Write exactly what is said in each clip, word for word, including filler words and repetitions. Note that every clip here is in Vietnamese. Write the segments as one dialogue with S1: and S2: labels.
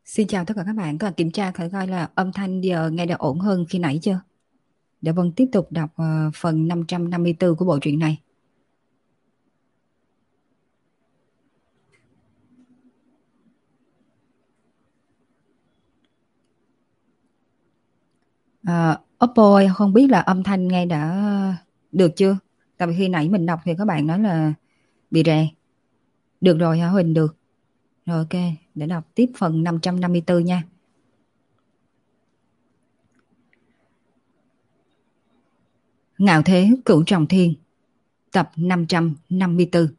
S1: Xin chào tất cả các bạn, các bạn kiểm tra thử coi là âm thanh giờ nghe đã ổn hơn khi nãy chưa? Để Vân tiếp tục đọc ờ, phần năm trăm năm mươi tư của bộ truyện này. À, Oppo ơi, không biết là âm thanh nghe đã được chưa? Tại vì khi nãy mình đọc thì các bạn nói là bị rè. Được rồi hả Huỳnh? Được. Rồi ok, để đọc tiếp phần năm trăm năm mươi tư nha. Ngạo thế cửu trọng thiên, tập năm trăm năm mươi tư.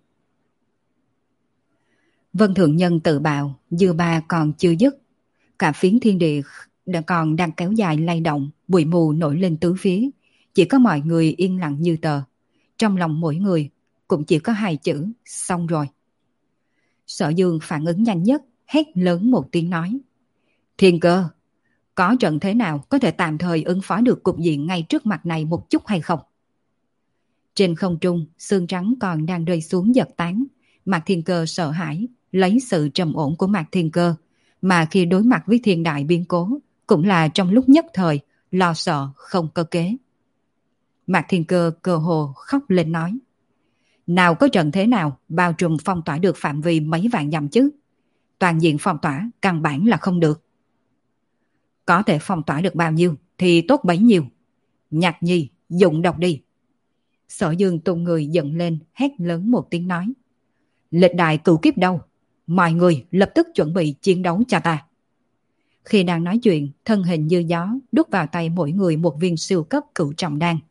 S1: Vân Thượng Nhân tự bạo, dư ba còn chưa dứt. Cả phiến thiên địa đã còn đang kéo dài lay động, bụi mù nổi lên tứ phía. Chỉ có mọi người yên lặng như tờ. Trong lòng mỗi người cũng chỉ có hai chữ, xong rồi. Sở Dương phản ứng nhanh nhất, hét lớn một tiếng nói. Thiên Cơ, có trận thế nào có thể tạm thời ứng phó được cục diện ngay trước mặt này một chút hay không? Trên không trung, sương trắng còn đang rơi xuống giật tán. Mạc Thiên Cơ sợ hãi, lấy sự trầm ổn của Mạc Thiên Cơ, mà khi đối mặt với thiên đại biến cố, cũng là trong lúc nhất thời, lo sợ không có kế. Mạc Thiên Cơ cơ hồ khóc lên nói. Nào có trận thế nào bao trùm phong tỏa được phạm vi mấy vạn dặm chứ? Toàn diện phong tỏa căn bản là không được. Có thể phong tỏa được bao nhiêu thì tốt bấy nhiêu. Nhạc Nhi, dụng độc đi. Sở Dương tung người giận lên, hét lớn một tiếng nói. Lịch đại cửu kiếp đâu? Mọi người lập tức chuẩn bị chiến đấu cho ta. Khi đang nói chuyện, thân hình như gió đút vào tay mỗi người một viên siêu cấp cửu trọng đan.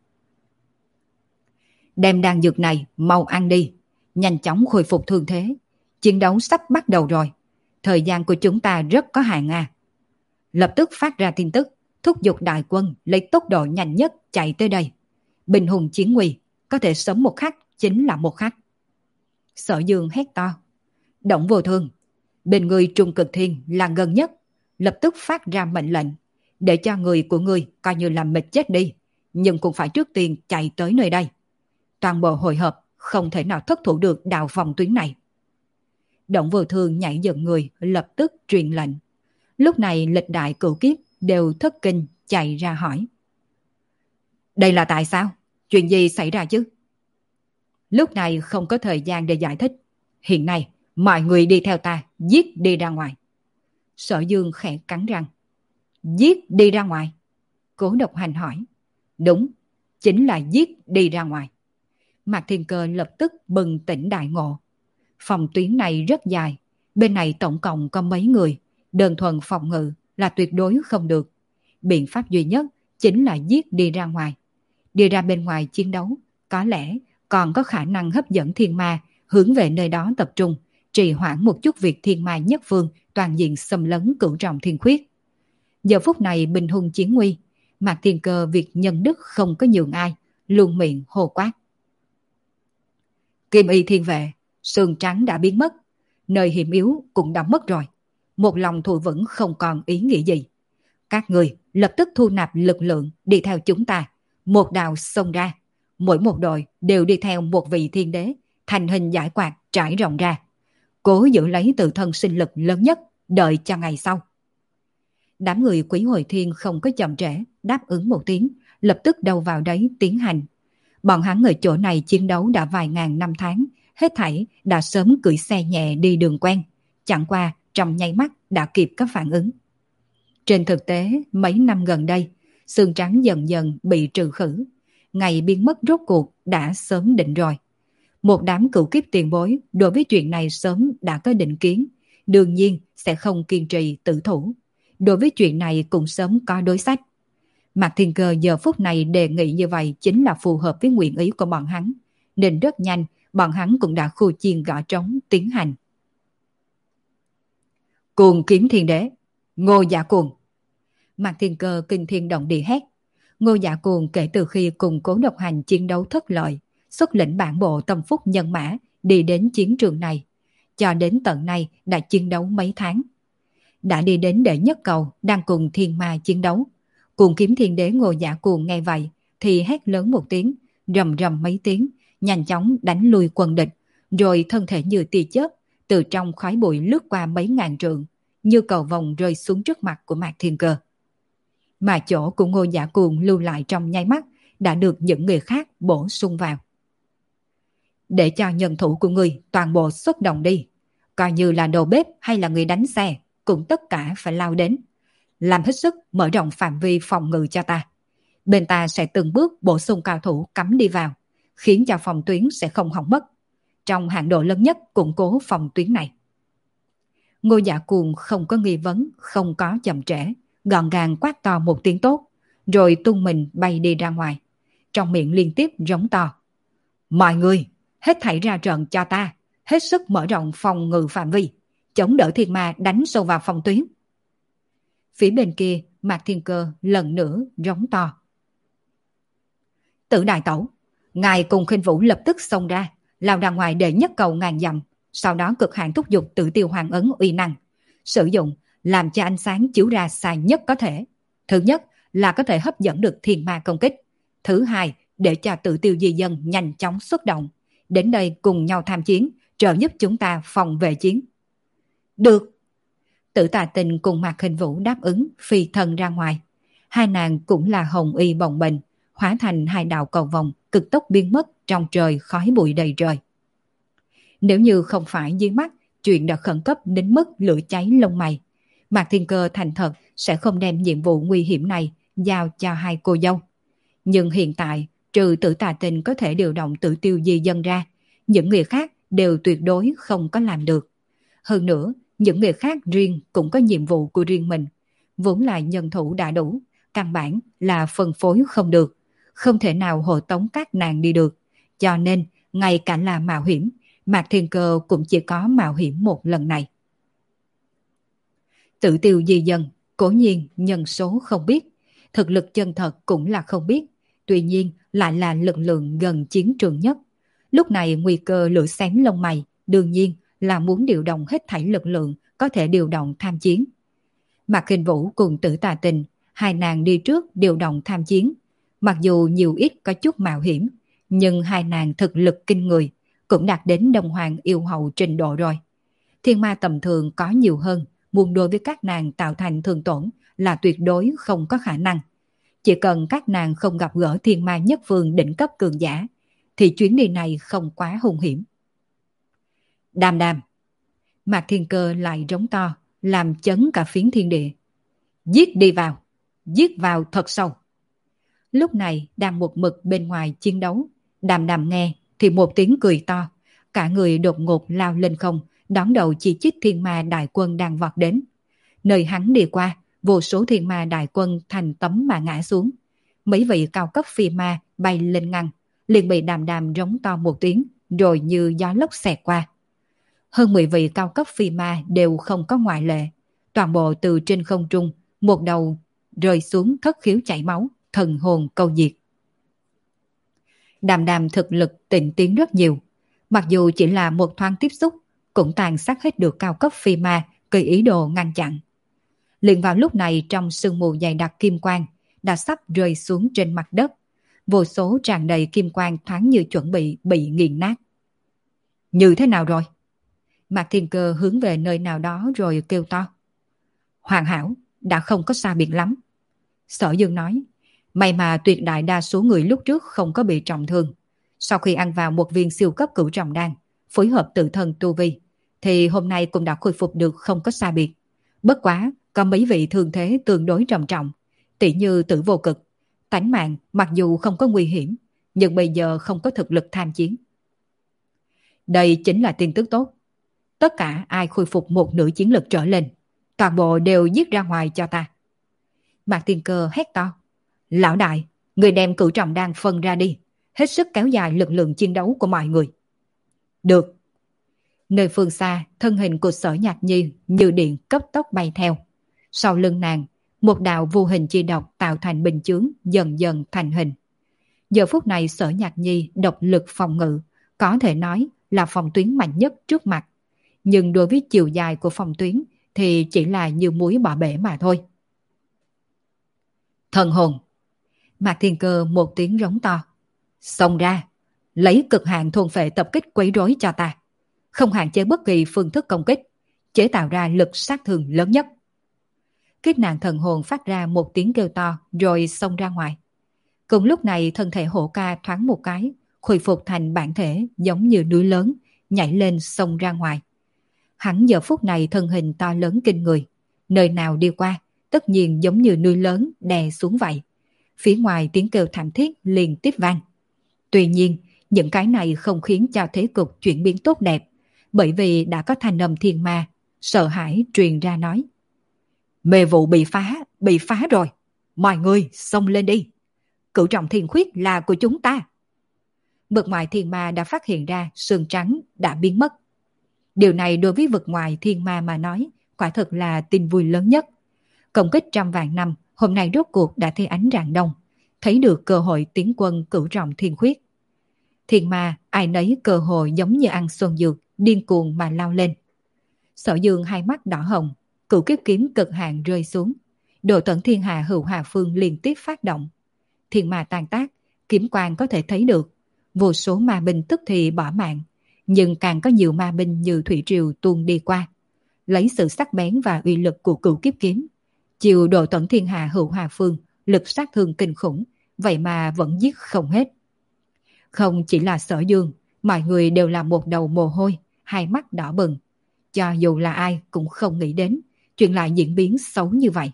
S1: Đem đan dược này mau ăn đi, nhanh chóng khôi phục thương thế. Chiến đấu sắp bắt đầu rồi. Thời gian của chúng ta rất có hạn à. Lập tức phát ra tin tức, thúc giục đại quân lấy tốc độ nhanh nhất chạy tới đây. Bình hùng chiến nguy, có thể sớm một khắc chính là một khắc. Sở Dương hét to. Động Vô Thương, bên người Trung Cực Thiên là gần nhất, lập tức phát ra mệnh lệnh, để cho người của người coi như là mệt chết đi, nhưng cũng phải trước tiên chạy tới nơi đây. Toàn bộ hội hợp không thể nào thất thủ được đạo phòng tuyến này. Động Vô Thương nhảy dựng người, lập tức truyền lệnh. Lúc này lịch đại cửu kiếp đều thất kinh chạy ra hỏi. Đây là tại sao? Chuyện gì xảy ra chứ? Lúc này không có thời gian để giải thích. Hiện nay, mọi người đi theo ta, giết đi ra ngoài. Sở Dương khẽ cắn răng. Giết đi ra ngoài? Cố Độc Hành hỏi. Đúng, chính là giết đi ra ngoài. Mạc Thiên Cơ lập tức bừng tỉnh đại ngộ. Phòng tuyến này rất dài, bên này tổng cộng có mấy người, đơn thuần phòng ngự là tuyệt đối không được. Biện pháp duy nhất chính là giết đi ra ngoài. Đi ra bên ngoài chiến đấu, có lẽ còn có khả năng hấp dẫn thiên ma hướng về nơi đó tập trung, trì hoãn một chút việc thiên ma nhất phương toàn diện xâm lấn cửu trọng thiên khuyết. Giờ phút này bình hùng chiến nguy, Mạc Thiên Cơ việc nhân đức không có nhường ai, luôn miệng hô quát. Kim y thiên vệ, sườn trắng đã biến mất, nơi hiểm yếu cũng đã mất rồi. Một lòng thù vững không còn ý nghĩa gì. Các người lập tức thu nạp lực lượng đi theo chúng ta, một đạo xông ra. Mỗi một đội đều đi theo một vị thiên đế, thành hình giải quạt trải rộng ra. Cố giữ lấy tự thân sinh lực lớn nhất, đợi cho ngày sau. Đám người Quý Hồi Thiên không có chậm trễ, đáp ứng một tiếng, lập tức đầu vào đấy tiến hành. Bọn hắn ở chỗ này chiến đấu đã vài ngàn năm tháng, hết thảy đã sớm cưỡi xe nhẹ đi đường quen, chẳng qua trong nháy mắt đã kịp các phản ứng. Trên thực tế, mấy năm gần đây, xương trắng dần dần bị trừ khử, ngày biến mất rốt cuộc đã sớm định rồi. Một đám cửu kiếp tiền bối đối với chuyện này sớm đã có định kiến, đương nhiên sẽ không kiên trì tự thủ. Đối với chuyện này cũng sớm có đối sách. Mạc Thiên Cơ giờ phút này đề nghị như vậy chính là phù hợp với nguyện ý của bọn hắn, nên rất nhanh bọn hắn cũng đã khu chiên gõ trống tiến hành. Cuồng kiếm thiên đế, Ngô Dạ Cuồng. Mạc Thiên Cơ kinh thiên động địa hét. Ngô Dạ Cuồng kể từ khi cùng Cố Độc Hành chiến đấu thất lợi, xuất lĩnh bản bộ tâm phúc nhân mã đi đến chiến trường này, cho đến tận nay đã chiến đấu mấy tháng. Đã đi đến đệ nhất cầu đang cùng thiên ma chiến đấu. Cuồng kiếm thiên đế Ngô Dạ Cuồng nghe vậy thì hét lớn một tiếng, rầm rầm mấy tiếng, nhanh chóng đánh lui quân địch, rồi thân thể như tia chớp từ trong khói bụi lướt qua mấy ngàn trượng, như cầu vồng rơi xuống trước mặt của Mạc Thiên Cơ. Mà chỗ của Ngô Giả Cuồng lưu lại trong nháy mắt đã được những người khác bổ sung vào. Để cho nhân thủ của ngươi toàn bộ xuất động đi, coi như là đầu bếp hay là người đánh xe, cũng tất cả phải lao đến. Làm hết sức mở rộng phạm vi phòng ngự cho ta. Bên ta sẽ từng bước bổ sung cao thủ cắm đi vào, khiến cho phòng tuyến sẽ không hỏng mất. Trong hạn độ lớn nhất củng cố phòng tuyến này. Ngô Giả Cuồng không có nghi vấn, không có chậm trễ, gọn gàng quát to một tiếng tốt, rồi tung mình bay đi ra ngoài. Trong miệng liên tiếp rống to. Mọi người, hết thảy ra trận cho ta, hết sức mở rộng phòng ngự phạm vi, chống đỡ thiên ma đánh sâu vào phòng tuyến. Phía bên kia, Mạc Thiên Cơ lần nữa rống to. Tử đại tẩu, ngài cùng Khinh Vũ lập tức xông ra, lao ra ngoài để nhất cầu ngàn dặm, sau đó cực hạn thúc giục tự tiêu hoàng ấn uy năng, sử dụng làm cho ánh sáng chiếu ra sai nhất có thể. Thứ nhất là có thể hấp dẫn được thiên ma công kích, thứ hai để cho tự tiêu di dân nhanh chóng xuất động, đến đây cùng nhau tham chiến, trợ giúp chúng ta phòng vệ chiến. Được. Tử Tà Tình cùng Mạc Khinh Vũ đáp ứng, phi thân ra ngoài. Hai nàng cũng là hồng y bồng bềnh, hóa thành hai đạo cầu vồng cực tốc biến mất trong trời khói bụi đầy trời. Nếu như không phải dưới mắt chuyện đã khẩn cấp đến mức lửa cháy lông mày, Mạc Thiên Cơ thành thật sẽ không đem nhiệm vụ nguy hiểm này giao cho hai cô dâu. Nhưng hiện tại, trừ Tử Tà Tình có thể điều động tự tiêu di dân ra, những người khác đều tuyệt đối không có làm được. Hơn nữa, những người khác riêng cũng có nhiệm vụ của riêng mình. Vốn là nhân thủ đã đủ, căn bản là phân phối không được, không thể nào hộ tống các nàng đi được. Cho nên, ngay cả là mạo hiểm, Mạc Thiên Cơ cũng chỉ có mạo hiểm một lần này. Tự tiêu di dân, cố nhiên nhân số không biết, thực lực chân thật cũng là không biết, tuy nhiên lại là lực lượng gần chiến trường nhất. Lúc này nguy cơ lửa xém lông mày, đương nhiên là muốn điều động hết thảy lực lượng có thể điều động tham chiến. Mạc Khinh Vũ cùng Tử Tà Tình, hai nàng đi trước điều động tham chiến. Mặc dù nhiều ít có chút mạo hiểm, nhưng hai nàng thực lực kinh người, cũng đạt đến đồng hoàng yêu hậu trình độ rồi. Thiên ma tầm thường có nhiều hơn, muốn đối với các nàng tạo thành thương tổn là tuyệt đối không có khả năng. Chỉ cần các nàng không gặp gỡ thiên ma nhất phương đỉnh cấp cường giả, thì chuyến đi này không quá hung hiểm. Đàm đàm. Mạc Thiên Cơ lại rống to, làm chấn cả phiến thiên địa. Giết đi vào, giết vào thật sâu. Lúc này đang một mực bên ngoài chiến đấu, đàm đàm nghe thì một tiếng cười to, cả người đột ngột lao lên không, đón đầu chỉ trích thiên ma đại quân đang vọt đến. Nơi hắn đi qua, vô số thiên ma đại quân thành tấm mà ngã xuống. Mấy vị cao cấp phi ma bay lên ngăn, liền bị đàm đàm rống to một tiếng, rồi như gió lốc xẹt qua. Hơn mười vị cao cấp phi ma đều không có ngoại lệ, toàn bộ từ trên không trung, một đầu rơi xuống thất khiếu chảy máu, thần hồn câu diệt. Đàm đàm thực lực tịnh tiến rất nhiều, mặc dù chỉ là một thoáng tiếp xúc, cũng tàn sát hết được cao cấp phi ma gây ý đồ ngăn chặn. Liền vào lúc này trong sương mù dày đặc kim quang đã sắp rơi xuống trên mặt đất, vô số tràn đầy kim quang thoáng như chuẩn bị bị nghiền nát. Như thế nào rồi? Mạc Thiên Cơ hướng về nơi nào đó rồi kêu to. Hoàn hảo, đã không có xa biệt lắm. Sở Dương nói, may mà tuyệt đại đa số người lúc trước không có bị trọng thương. Sau khi ăn vào một viên siêu cấp cửu trọng đan, phối hợp tự thân tu vi, thì hôm nay cũng đã khôi phục được không có xa biệt. Bất quá, có mấy vị thương thế tương đối trầm trọng, tỷ như Tử Vô Cực. Tánh mạng mặc dù không có nguy hiểm, nhưng bây giờ không có thực lực tham chiến. Đây chính là tin tức tốt. Tất cả ai khôi phục một nửa chiến lực trở lên, toàn bộ đều giết ra ngoài cho ta. Mạc Thiên Cơ hét to. Lão đại, người đem cửu trọng đan phân ra đi, hết sức kéo dài lực lượng chiến đấu của mọi người. Được. Nơi phương xa, thân hình của Sở Nhạc Nhi như điện cấp tốc bay theo. Sau lưng nàng, một đạo vô hình chi độc tạo thành bình chướng dần dần thành hình. Giờ phút này Sở Nhạc Nhi độc lực phòng ngự, có thể nói là phòng tuyến mạnh nhất trước mặt. Nhưng đối với chiều dài của phòng tuyến thì chỉ là như muối bỏ bể mà thôi. Thần hồn. Mạc Thiên Cơ một tiếng rống to. Xông ra, lấy cực hạn thôn phệ tập kích quấy rối cho ta. Không hạn chế bất kỳ phương thức công kích. chế tạo ra lực sát thương lớn nhất. Kiếp nạn thần hồn phát ra một tiếng kêu to rồi xông ra ngoài. Cùng lúc này thân thể Hổ Ca thoáng một cái, khôi phục thành bản thể giống như núi lớn, nhảy lên xông ra ngoài. Hắn giờ phút này thân hình to lớn kinh người, nơi nào đi qua, tất nhiên giống như núi lớn đè xuống vậy. Phía ngoài tiếng kêu thảm thiết liên tiếp vang. Tuy nhiên, những cái này không khiến cho thế cục chuyển biến tốt đẹp, bởi vì đã có thanh âm thiên ma, sợ hãi truyền ra nói. Mê vụ bị phá, bị phá rồi. Mọi người xông lên đi. Cửu trọng thiên khuyết là của chúng ta. Vực ngoại thiên ma đã phát hiện ra sương trắng đã biến mất. Điều này đối với vực ngoại thiên ma mà nói, quả thật là tin vui lớn nhất. Công kích trăm vạn năm, hôm nay rốt cuộc đã thấy ánh rạng đông, thấy được cơ hội tiến quân cửu trọng thiên khuyết. Thiên ma ai nấy cơ hội giống như ăn xuân dược, điên cuồng mà lao lên. Sở Dương hai mắt đỏ hồng, cửu kiếp kiếm cực hạn rơi xuống. Độ tận thiên hà hữu hà phương liên tiếp phát động. Thiên ma tàn tác, kiếm quang có thể thấy được. Vô số ma binh tức thì bỏ mạng, nhưng càng có nhiều ma binh như thủy triều tuôn đi qua. Lấy sự sắc bén và uy lực của cửu kiếp kiếm, chiều độ tận thiên hà hữu hà phương, lực sát thương kinh khủng, vậy mà vẫn giết không hết. Không chỉ là Sở Dương, mọi người đều là một đầu mồ hôi, hai mắt đỏ bừng. Cho dù là ai cũng không nghĩ đến chuyện lại diễn biến xấu như vậy.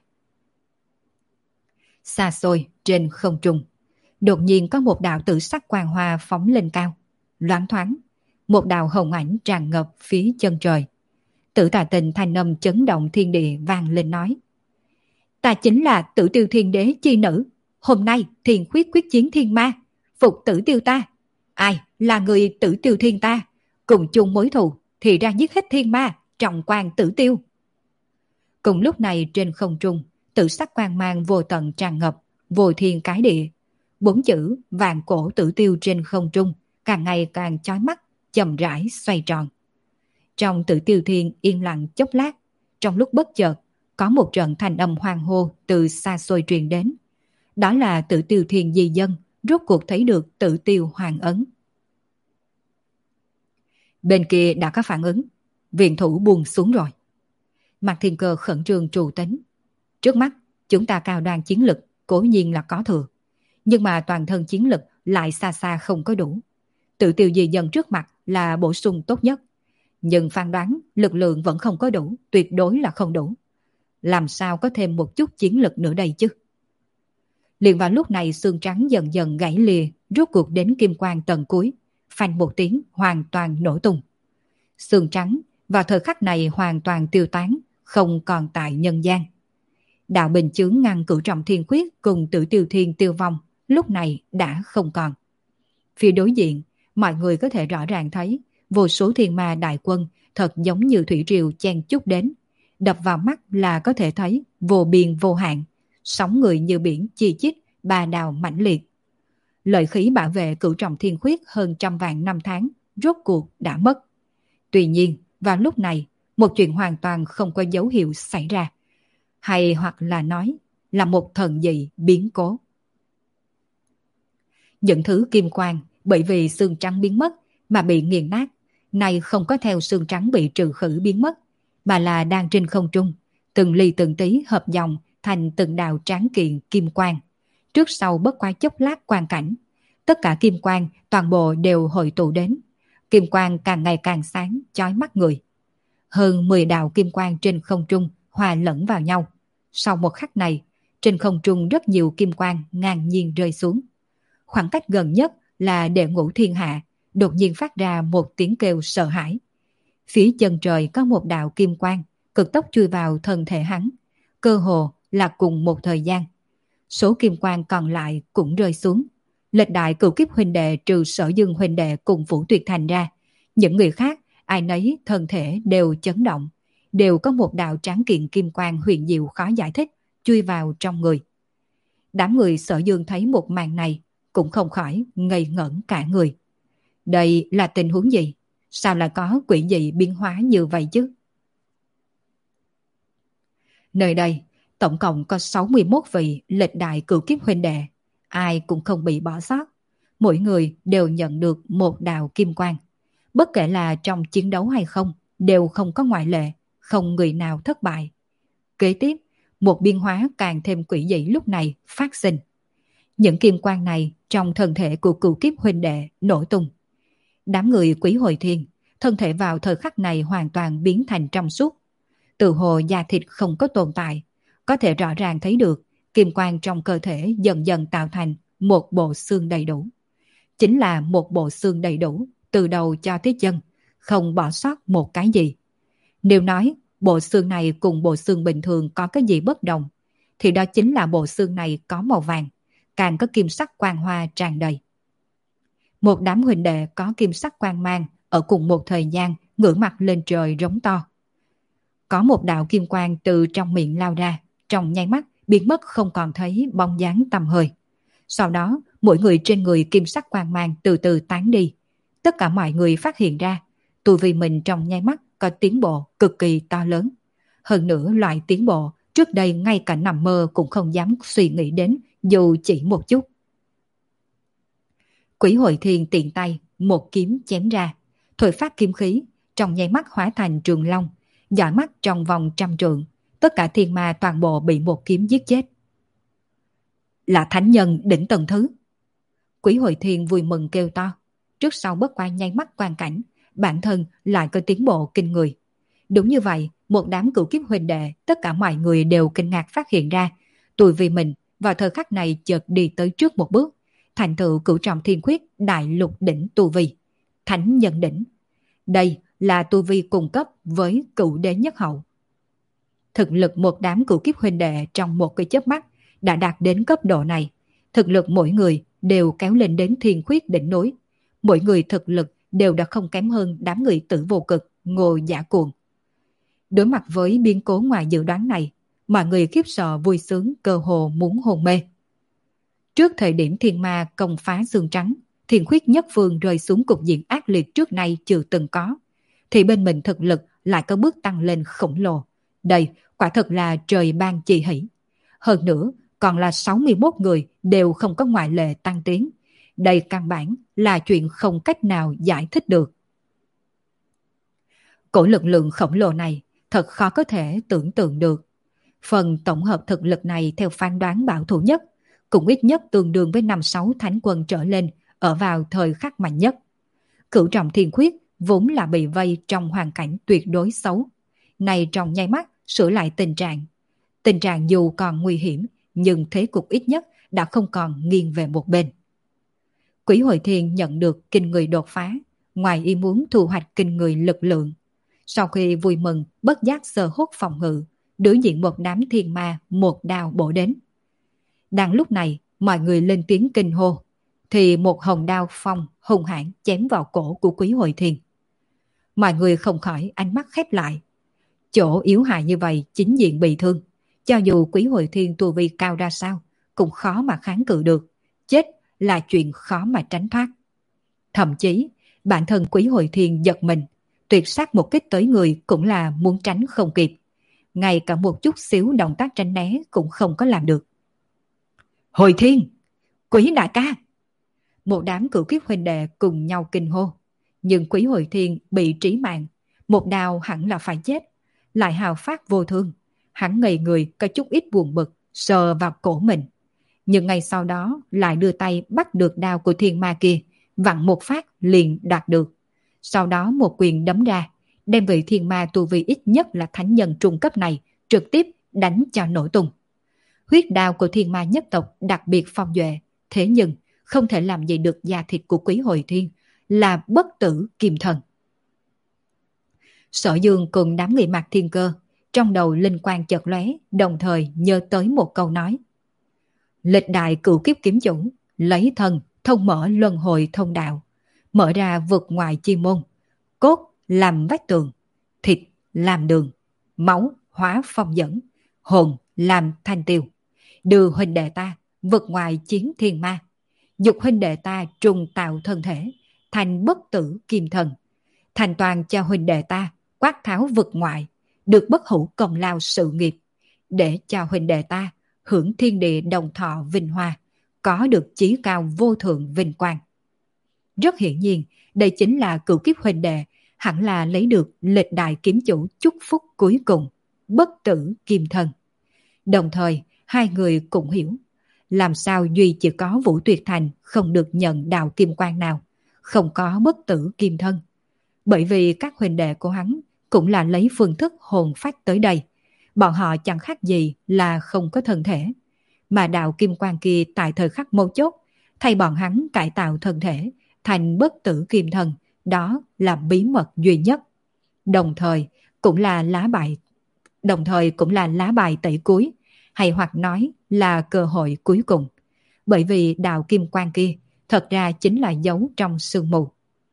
S1: Xa xôi trên không trung, đột nhiên có một đạo tử sắc quang hoa phóng lên cao. Loáng thoáng, một đạo hồng ảnh tràn ngập phía chân trời. Tử Tà Tình thanh âm chấn động thiên địa vang lên nói. Ta chính là Tử Tiêu Thiên Đế chi nữ. Hôm nay thiên khuyết quyết chiến thiên ma, phục Tử Tiêu ta. Ai là người Tử Tiêu Thiên ta, cùng chung mối thù thì ra giết hết thiên ma, trọng quan Tử Tiêu. Cùng lúc này trên không trung, tử sắc quang mang vô tận tràn ngập, vô thiên cái địa. Bốn chữ vạn cổ Tử Tiêu trên không trung càng ngày càng chói mắt, chậm rãi xoay tròn. Trong Tử Tiêu Thiên yên lặng chốc lát, trong lúc bất chợt có một trận thanh âm hoang hô từ xa xôi truyền đến. Đó là Tử Tiêu Thiên di dân rốt cuộc thấy được Tử Tiêu hoàng ấn. Bên kia đã có phản ứng, viện thủ buông xuống rồi. Mạc Thiên Cơ khẩn trương trù tính. Trước mắt chúng ta cao đoan chiến lực cố nhiên là có thừa, nhưng mà toàn thân chiến lực lại xa xa không có đủ. Tử Tiêu di dân trước mặt là bổ sung tốt nhất, nhưng phán đoán lực lượng vẫn không có đủ, tuyệt đối là không đủ. Làm sao có thêm một chút chiến lực nữa đây chứ? Liền vào lúc này xương trắng dần dần gãy lìa, rốt cuộc đến kim quang tầng cuối, phanh một tiếng hoàn toàn nổ tung. Xương trắng vào thời khắc này hoàn toàn tiêu tán, không còn tại nhân gian. Đạo bình chướng ngăn cửu trọng thiên khuyết cùng Tử Tiêu Thiên tiêu vong lúc này đã không còn. Phía đối diện, mọi người có thể rõ ràng thấy vô số thiên ma đại quân thật giống như thủy triều chen chúc đến. Đập vào mắt là có thể thấy vô biên vô hạn, sóng người như biển chi chít, ba đào mãnh liệt. Lợi khí bảo vệ cửu trọng thiên khuyết hơn trăm vạn năm tháng rốt cuộc đã mất. Tuy nhiên, vào lúc này, một chuyện hoàn toàn không có dấu hiệu xảy ra. Hay hoặc là nói là một thần dị biến cố. Những thứ kim quang bởi vì xương trắng biến mất mà bị nghiền nát, này không có theo xương trắng bị trừ khử biến mất, mà là đang trên không trung, từng ly từng tí hợp dòng thành từng đạo tráng kiện kim quang. Trước sau bất quá chốc lát quang cảnh, tất cả kim quang toàn bộ đều hội tụ đến. Kim quang càng ngày càng sáng, chói mắt người. Hơn mười đạo kim quang trên không trung hòa lẫn vào nhau. Sau một khắc này, trên không trung rất nhiều kim quang ngang nhiên rơi xuống. Khoảng cách gần nhất là Đệ Ngũ Thiên Hạ, đột nhiên phát ra một tiếng kêu sợ hãi. Phía chân trời có một đạo kim quang, cực tốc chui vào thân thể hắn. Cơ hồ là cùng một thời gian. Số kim quang còn lại cũng rơi xuống. Lịch đại cửu kiếp huynh đệ trừ Sở Dương huynh đệ cùng Vũ Tuyệt Thành ra, những người khác ai nấy thân thể đều chấn động, đều có một đạo tráng kiện kim quang huyền diệu khó giải thích chui vào trong người. Đám người Sở Dương thấy một màn này cũng không khỏi ngây ngẩn cả người. Đây là tình huống gì? Sao lại có quỷ dị biến hóa như vậy chứ? Nơi đây tổng cộng có sáu mươi mốt vị lịch đại cửu kiếp huynh đệ, ai cũng không bị bỏ sót. Mỗi người đều nhận được một đạo kim quang. Bất kể là trong chiến đấu hay không, đều không có ngoại lệ, không người nào thất bại. Kế tiếp, một biến hóa càng thêm quỷ dị lúc này phát sinh. Những kim quang này trong thân thể của cửu kiếp huynh đệ nổ tung. Đám người Quý Hồi Thiên, thân thể vào thời khắc này hoàn toàn biến thành trong suốt. Từ hồ da thịt không có tồn tại, có thể rõ ràng thấy được kim quang trong cơ thể dần dần tạo thành một bộ xương đầy đủ. Chính là một bộ xương đầy đủ từ đầu cho tới chân, không bỏ sót một cái gì. Nếu nói bộ xương này cùng bộ xương bình thường có cái gì bất đồng, thì đó chính là bộ xương này có màu vàng, càng có kim sắc quang hoa tràn đầy. Một đám huynh đệ có kim sắc quang mang ở cùng một thời gian ngửa mặt lên trời rống to. Có một đạo kim quang từ trong miệng lao ra, trong nháy mắt biến mất không còn thấy bóng dáng tăm hơi. Sau đó, mỗi người trên người kim sắc quang mang từ từ tán đi. Tất cả mọi người phát hiện ra, tu vi mình trong nháy mắt có tiến bộ cực kỳ to lớn. Hơn nữa loại tiến bộ trước đây ngay cả nằm mơ cũng không dám suy nghĩ đến dù chỉ một chút. Quỷ Hội Thiên tiện tay một kiếm chém ra, thổi phát kim khí, trong nháy mắt hóa thành trường long, dõi mắt trong vòng trăm trượng, tất cả thiên ma toàn bộ bị một kiếm giết chết. Là thánh nhân đỉnh tầng thứ. Quỷ Hội Thiên vui mừng kêu to, trước sau bất qua nháy mắt quan cảnh, bản thân lại có tiến bộ kinh người. Đúng như vậy, một đám cửu kiếp huynh đệ, tất cả mọi người đều kinh ngạc phát hiện ra, tuổi vì mình vào thời khắc này chợt đi tới trước một bước, thành tựu cửu trọng thiên khuyết đại lục đỉnh tu vi, thánh nhân đỉnh. Đây là tu vi cùng cấp với cửu đế nhất hậu. Thực lực một đám cửu kiếp huynh đệ trong một cái chớp mắt đã đạt đến cấp độ này. Thực lực mỗi người đều kéo lên đến thiên khuyết đỉnh núi. Mỗi người thực lực đều đã không kém hơn đám người Tử Vô Cực, Ngô Giả Cuồng. Đối mặt với biến cố ngoài dự đoán này, mọi người khiếp sợ vui sướng cơ hồ muốn hôn mê. Trước thời điểm thiên ma công phá xương trắng, thiên khuyết nhất phương rơi xuống cục diện ác liệt trước nay chưa từng có, thì bên mình thực lực lại có bước tăng lên khổng lồ. Đây quả thật là trời ban chi hỷ. Hơn nữa, còn là sáu mươi mốt người đều không có ngoại lệ tăng tiến. Đây căn bản là chuyện không cách nào giải thích được. Cổ lực lượng khổng lồ này thật khó có thể tưởng tượng được. Phần tổng hợp thực lực này theo phán đoán bảo thủ nhất, cũng ít nhất tương đương với năm sáu thánh quân trở lên ở vào thời khắc mạnh nhất. Cửu trọng thiên khuyết vốn là bị vây trong hoàn cảnh tuyệt đối xấu. Này trong nháy mắt sửa lại tình trạng. Tình trạng dù còn nguy hiểm, nhưng thế cục ít nhất đã không còn nghiêng về một bên. Quỷ Hội Thiên nhận được kinh người đột phá, ngoài ý muốn thu hoạch kinh người lực lượng. Sau khi vui mừng, bất giác sờ hốt phòng ngự, đối diện một đám thiên ma một đao bổ đến. Đang lúc này, mọi người lên tiếng kinh hô, thì một hồng đao phong hung hãn chém vào cổ của Quý Hội Thiên. Mọi người không khỏi ánh mắt khép lại. Chỗ yếu hại như vậy chính diện bị thương, cho dù Quý Hội Thiên tu vi cao ra sao, cũng khó mà kháng cự được. Chết là chuyện khó mà tránh thoát. Thậm chí, bản thân Quý Hội Thiên giật mình, tuyệt sát một kích tới người cũng là muốn tránh không kịp. Ngay cả một chút xíu động tác tránh né cũng không có làm được. Hồi Thiên! Quý đại ca! Một đám cửu kiếp huynh đệ cùng nhau kinh hô. Nhưng Quý Hội Thiên bị trí mạng, một đao hẳn là phải chết, lại hào phát vô thương. Hắn ngây người có chút ít buồn bực, sờ vào cổ mình. Nhưng ngay sau đó lại đưa tay bắt được đao của thiên ma kia, vặn một phát liền đạt được. Sau đó một quyền đấm ra, đem vị thiên ma tu vi ít nhất là thánh nhân trung cấp này trực tiếp đánh cho nổ tung. Huyết đao của thiên ma nhất tộc đặc biệt phong duệ, thế nhưng không thể làm gì được da thịt của Quý Hội Thiên, là bất tử kim thần. Sở Dương cùng đám người Mạc Thiên Cơ, trong đầu linh quang chợt lóe, đồng thời nhớ tới một câu nói. Lịch đại cửu kiếp kiếm chủ, lấy thân thông mở luân hồi thông đạo, mở ra vượt ngoài chi môn, cốt làm vách tường, thịt làm đường, máu hóa phong dẫn, hồn làm thanh tiêu. Đưa huynh đệ ta vượt ngoài chiến thiên ma, dục huynh đệ ta trùng tạo thân thể, thành bất tử kim thần, thành toàn cho huynh đệ ta quát tháo vượt ngoại, được bất hủ công lao sự nghiệp, để cho huynh đệ ta hưởng thiên địa đồng thọ vinh hoa, có được chí cao vô thượng vinh quang. Rất hiển nhiên, đây chính là cửu kiếp huynh đệ hẳn là lấy được lịch đại kiếm chủ chúc phúc cuối cùng, bất tử kim thân. Đồng thời, hai người cũng hiểu, làm sao duy chỉ có Vũ Tuyệt Thành không được nhận đạo kim quang nào, không có bất tử kim thân. Bởi vì các huynh đệ của hắn cũng là lấy phương thức hồn phách tới đây, bọn họ chẳng khác gì là không có thân thể. Mà đạo kim quang kia tại thời khắc mấu chốt, thay bọn hắn cải tạo thân thể thành bất tử kim thân, đó là bí mật duy nhất. Đồng thời cũng là lá bài, đồng thời cũng là lá bài tẩy cuối, hay hoặc nói là cơ hội cuối cùng. Bởi vì đạo kim quang kia thật ra chính là giấu trong sương mù.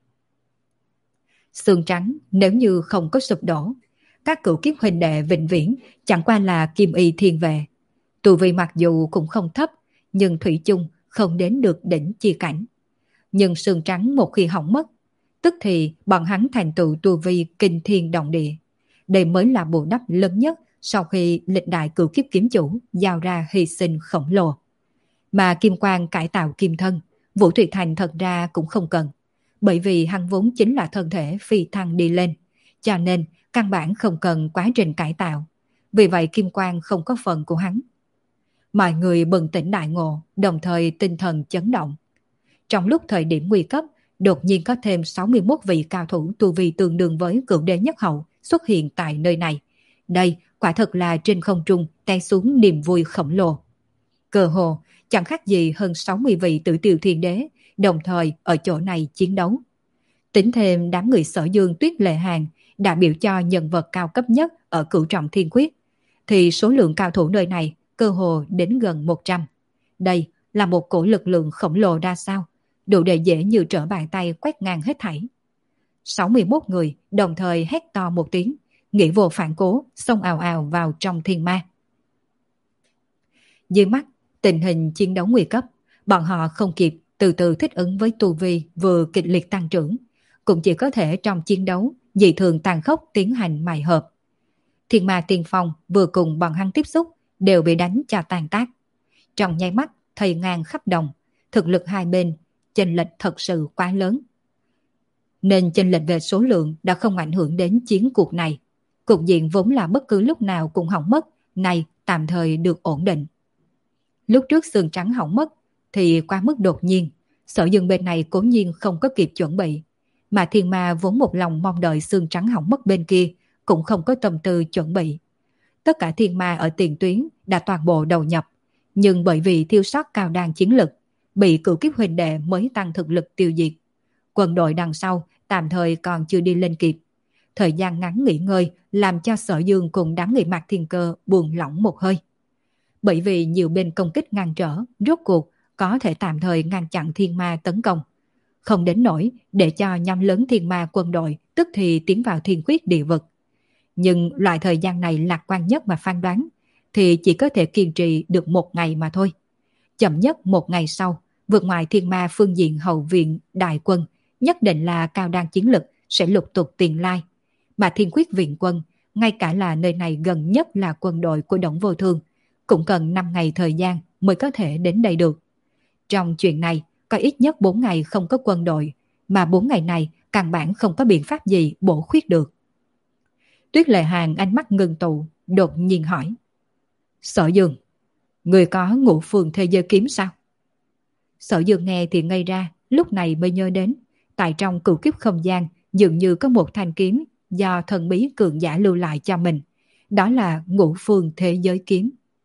S1: Xương trắng nếu như không có sụp đổ, các cửu kiếp huynh đệ vĩnh viễn chẳng qua là kim y thiên vệ. Tu vi mặc dù cũng không thấp, nhưng thủy chung không đến được đỉnh chi cảnh. Nhưng xương trắng một khi hỏng mất, tức thì bọn hắn thành tựu tu vi kinh thiên động địa. Đây mới là bù đắp lớn nhất sau khi lịch đại cửu kiếp kiếm chủ giao ra hy sinh khổng lồ. Mà kim quang cải tạo kim thân, Vũ Thủy Thành thật ra cũng không cần. Bởi vì hắn vốn chính là thân thể phi thăng đi lên, cho nên căn bản không cần quá trình cải tạo. Vì vậy kim quang không có phần của hắn. Mọi người bừng tỉnh đại ngộ, đồng thời tinh thần chấn động. Trong lúc thời điểm nguy cấp, đột nhiên có thêm sáu mươi mốt vị cao thủ tu vi tương đương với cửu đế nhất hậu xuất hiện tại nơi này. Đây quả thật là trên không trung té xuống niềm vui khổng lồ. Cơ hồ chẳng khác gì hơn sáu mươi vị tử tiêu thiên đế đồng thời ở chỗ này chiến đấu. Tính thêm đám người Sở Dương, Tuyết Lệ Hàn đã biểu cho nhân vật cao cấp nhất ở cửu trọng thiên quyết, thì số lượng cao thủ nơi này cơ hồ đến gần một trăm. Đây là một cổ lực lượng khổng lồ ra sao, đủ để dễ như trở bàn tay quét ngang hết thảy. sáu mươi mốt người đồng thời hét to một tiếng, nghĩ vô phản cố, xông ào ào vào trong thiên ma. Dưới mắt, tình hình chiến đấu nguy cấp, bọn họ không kịp từ từ thích ứng với tu vi vừa kịch liệt tăng trưởng, cũng chỉ có thể trong chiến đấu dị thường tàn khốc tiến hành mài hợp. Thiên ma tiên phong vừa cùng bọn hắn tiếp xúc đều bị đánh cho tàn tác. Trong nháy mắt thây ngang khắp đồng, thực lực hai bên chênh lệch thật sự quá lớn. Nên chênh lệch về số lượng đã không ảnh hưởng đến chiến cuộc này. Cục diện vốn là bất cứ lúc nào cũng hỏng mất, này tạm thời được ổn định. Lúc trước xương trắng hỏng mất thì quá mức đột nhiên, Sở Dương bên này cố nhiên không có kịp chuẩn bị, mà thiên ma vốn một lòng mong đợi xương trắng hỏng mất bên kia cũng không có tâm tư chuẩn bị. Tất cả thiên ma ở tiền tuyến đã toàn bộ đầu nhập, nhưng bởi vì thiếu sót cao đan chiến lực, bị cửu kiếp huynh đệ mới tăng thực lực tiêu diệt. Quân đội đằng sau tạm thời còn chưa đi lên kịp. Thời gian ngắn nghỉ ngơi làm cho Sở Dương cùng đám người Mạc Thiên Cơ buông lỏng một hơi. Bởi vì nhiều bên công kích ngăn trở, rốt cuộc có thể tạm thời ngăn chặn thiên ma tấn công. Không đến nỗi để cho nhóm lớn thiên ma quân đội tức thì tiến vào thiên khuyết địa vực. Nhưng loại thời gian này lạc quan nhất mà phán đoán thì chỉ có thể kiên trì được một ngày mà thôi. Chậm nhất một ngày sau, vượt ngoài thiên ma phương diện hậu viện đại quân, nhất định là cao đan chiến lực sẽ lục tục tiền lai. Mà thiên khuyết viện quân, ngay cả là nơi này gần nhất là quân đội của Đổng Vô Thương, cũng cần năm ngày thời gian mới có thể đến đây được. Trong chuyện này, có ít nhất bốn ngày không có quân đội, mà bốn ngày này căn bản không có biện pháp gì bổ khuyết được. Tuyết Lệ Hàn ánh mắt ngưng tụ, đột nhiên hỏi. Sở Dương, người có ngũ phương thế giới kiếm sao? Sở Dương nghe thì ngây ra, lúc này mới nhớ đến, tại trong cửu kiếp không gian dường như có một thanh kiếm do thần bí cường giả lưu lại cho mình. Đó là ngũ phương thế giới kiếm.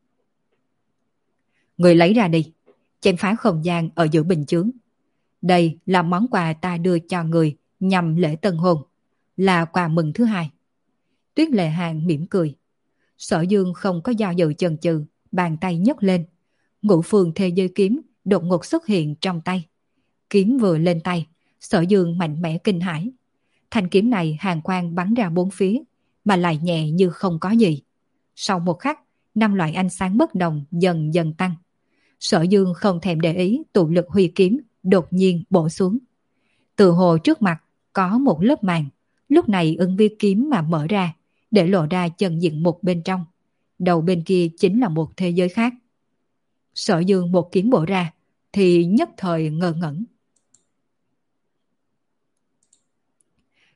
S1: Người lấy ra đi, chém phá không gian ở giữa bình chướng. Đây là món quà ta đưa cho người nhằm lễ tân hôn, là quà mừng thứ hai. Tuyết Lệ Hàn mỉm cười. Sở Dương không có do dự chần chừ, bàn tay nhấc lên. Ngũ phương thế giới kiếm đột ngột xuất hiện trong tay. Kiếm vừa lên tay, Sở Dương mạnh mẽ kinh hãi. Thanh kiếm này hàn quang bắn ra bốn phía, mà lại nhẹ như không có gì. Sau một khắc, năm loại ánh sáng bất đồng dần dần tăng. Sở Dương không thèm để ý tụ lực huy kiếm, đột nhiên bổ xuống. Từ hồ trước mặt có một lớp màn, lúc này ưng vi kiếm mà mở ra, để lộ ra chân diện mục bên trong. Đầu bên kia chính là một thế giới khác. Sở Dương một kiếm bổ ra, thì nhất thời ngơ ngẩn.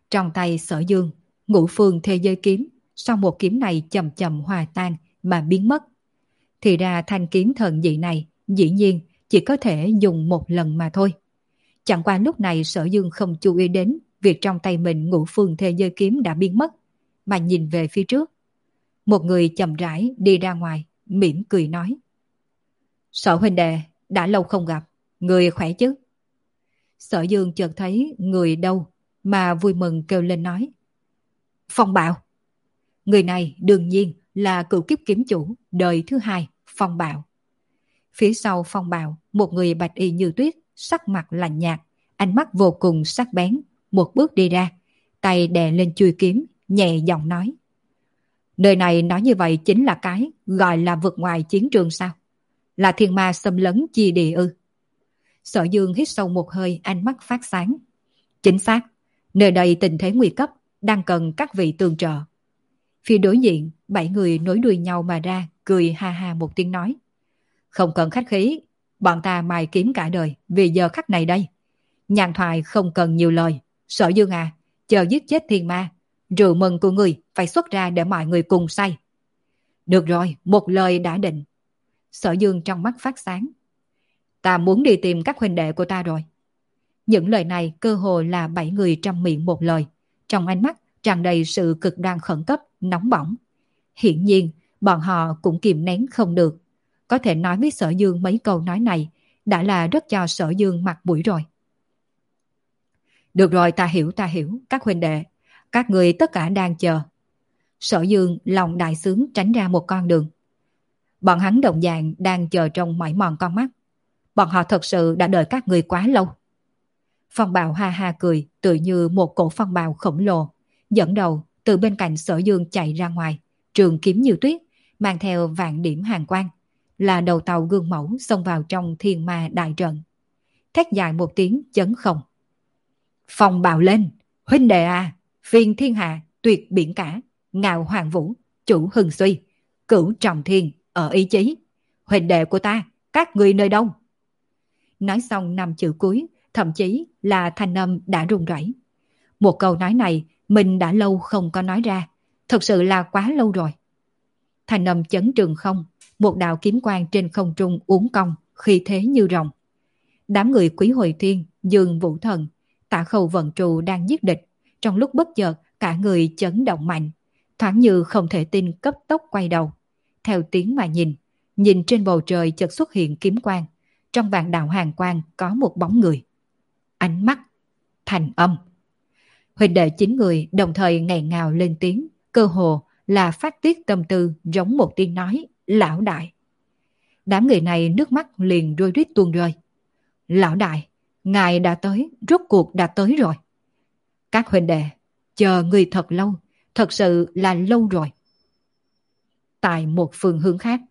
S1: Trong tay Sở Dương, Ngũ Phương Thế Giới Kiếm, sau một kiếm này chậm chậm hòa tan mà biến mất. Thì ra thanh kiếm thần dị này dĩ nhiên chỉ có thể dùng một lần mà thôi. Chẳng qua lúc này Sở Dương không chú ý đến việc trong tay mình Ngũ Phương Thế Giới Kiếm đã biến mất, mà nhìn về phía trước. Một người chậm rãi đi ra ngoài, mỉm cười nói: Sở huynh đệ, đã lâu không gặp, người khỏe chứ? Sở Dương chợt thấy người đâu mà vui mừng kêu lên nói: Phong Bạo. Người này đương nhiên là cựu kiếp kiếm chủ đời thứ hai, Phong Bạo. Phía sau Phong Bạo, một người bạch y như tuyết, sắc mặt lạnh nhạt, ánh mắt vô cùng sắc bén, một bước đi ra, tay đè lên chuôi kiếm, nhẹ giọng nói: Nơi này nói như vậy chính là cái gọi là vực ngoài chiến trường sao? Là thiên ma xâm lấn chi địa ư? Sở Dương hít sâu một hơi, ánh mắt phát sáng. Chính xác, nơi đây tình thế nguy cấp, đang cần các vị tương trợ. Phía đối diện, bảy người nối đuôi nhau mà ra, cười ha ha một tiếng nói: Không cần khách khí, bọn ta mài kiếm cả đời vì giờ khắc này đây. Nhàn thoại không cần nhiều lời. Sở Dương à, chờ giết chết thiên ma, rượu mừng của người phải xuất ra để mọi người cùng say. Được rồi, một lời đã định. Sở Dương trong mắt phát sáng. Ta muốn đi tìm các huynh đệ của ta rồi. Những lời này cơ hồ là bảy người trăm miệng một lời, trong ánh mắt tràn đầy sự cực đoan khẩn cấp, nóng bỏng. Hiển nhiên, bọn họ cũng kìm nén không được. Có thể nói với Sở Dương mấy câu nói này đã là rất cho Sở Dương mặt mũi rồi. Được rồi, ta hiểu, ta hiểu, các huynh đệ, các người tất cả đang chờ. Sở Dương lòng đại sướng tránh ra một con đường. Bọn hắn đồng dạng đang chờ trong mỏi mòn con mắt. Bọn họ thật sự đã đợi các người quá lâu. Phong Bào ha ha cười, tựa như một cổ phong bào khổng lồ, dẫn đầu từ bên cạnh Sở Dương chạy ra ngoài, trường kiếm như tuyết, mang theo vạn điểm hàn quang, là đầu tàu gương mẫu xông vào trong thiên ma đại trận. Thét dài một tiếng chấn không. Phong Bào lên, huynh đệ à, phiên thiên hạ, tuyệt biển cả, ngạo hoàng vũ, chủ hưng suy, cửu trọng thiên, ở ý chí. Huynh đệ của ta, các người nơi đâu? Nói xong năm chữ cuối, thậm chí là thanh âm đã run rẩy. Một câu nói này mình đã lâu không có nói ra, thật sự là quá lâu rồi. Thanh âm chấn trường không, một đạo kiếm quang trên không trung uốn cong, khí thế như rồng. Đám người Quý Hồi Thiên, Dương Vũ Thần, Tạ Khâu Vận Trù đang giết địch, trong lúc bất chợt cả người chấn động mạnh, thoáng như không thể tin cấp tốc quay đầu. Theo tiếng mà nhìn, nhìn trên bầu trời chợt xuất hiện kiếm quang, trong vạn đạo hàn quang có một bóng người. Ánh mắt, thành âm. Huynh đệ chín người đồng thời nghẹn ngào lên tiếng, cơ hồ là phát tiết tâm tư, giống một tiếng nói: Lão đại. Đám người này nước mắt liền rơi rít tuôn rơi. Lão đại, ngài đã tới, rốt cuộc đã tới rồi. Các huynh đệ, chờ người thật lâu, thật sự là lâu rồi. Tại một phương hướng khác,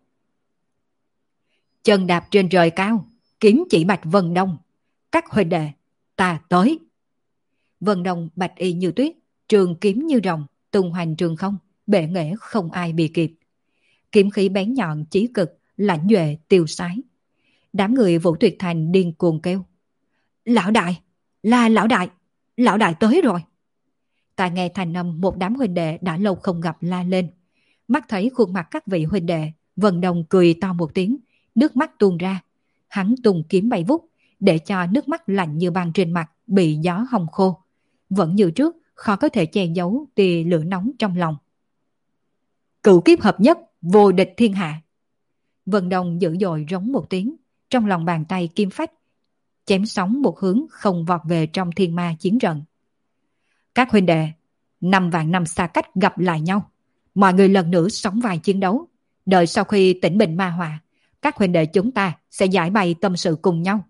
S1: chân đạp trên trời cao, kiếm chỉ bạch Vân Đông. Các huynh đệ, ta tới. Vân Đông bạch y như tuyết, trường kiếm như rồng, tung hoành trường không, bệ nghệ không ai bị kịp. Kiếm khí bén nhọn chí cực, lãnh duệ tiêu sái. Đám người Vũ Tuyệt Thành điên cuồng kêu: Lão đại, là lão đại, lão đại tới rồi. Ta nghe thành âm một đám huynh đệ đã lâu không gặp la lên. Mắt thấy khuôn mặt các vị huynh đệ, Vân Đông cười to một tiếng, nước mắt tuôn ra. Hắn tung kiếm bay vút, để cho nước mắt lạnh như băng trên mặt bị gió hong khô. Vẫn như trước, khó có thể che giấu tia lửa nóng trong lòng. Cửu kiếp hợp nhất, vô địch thiên hạ. Vân Đông dữ dội rống một tiếng, trong lòng bàn tay kim phách chém sóng một hướng không vọt về trong thiên ma chiến trận. Các huynh đệ, năm vạn năm xa cách gặp lại nhau, mọi người lần nữa sóng vai chiến đấu. Đợi sau khi tĩnh bình ma hòa, các huynh đệ chúng ta sẽ giải bày tâm sự cùng nhau.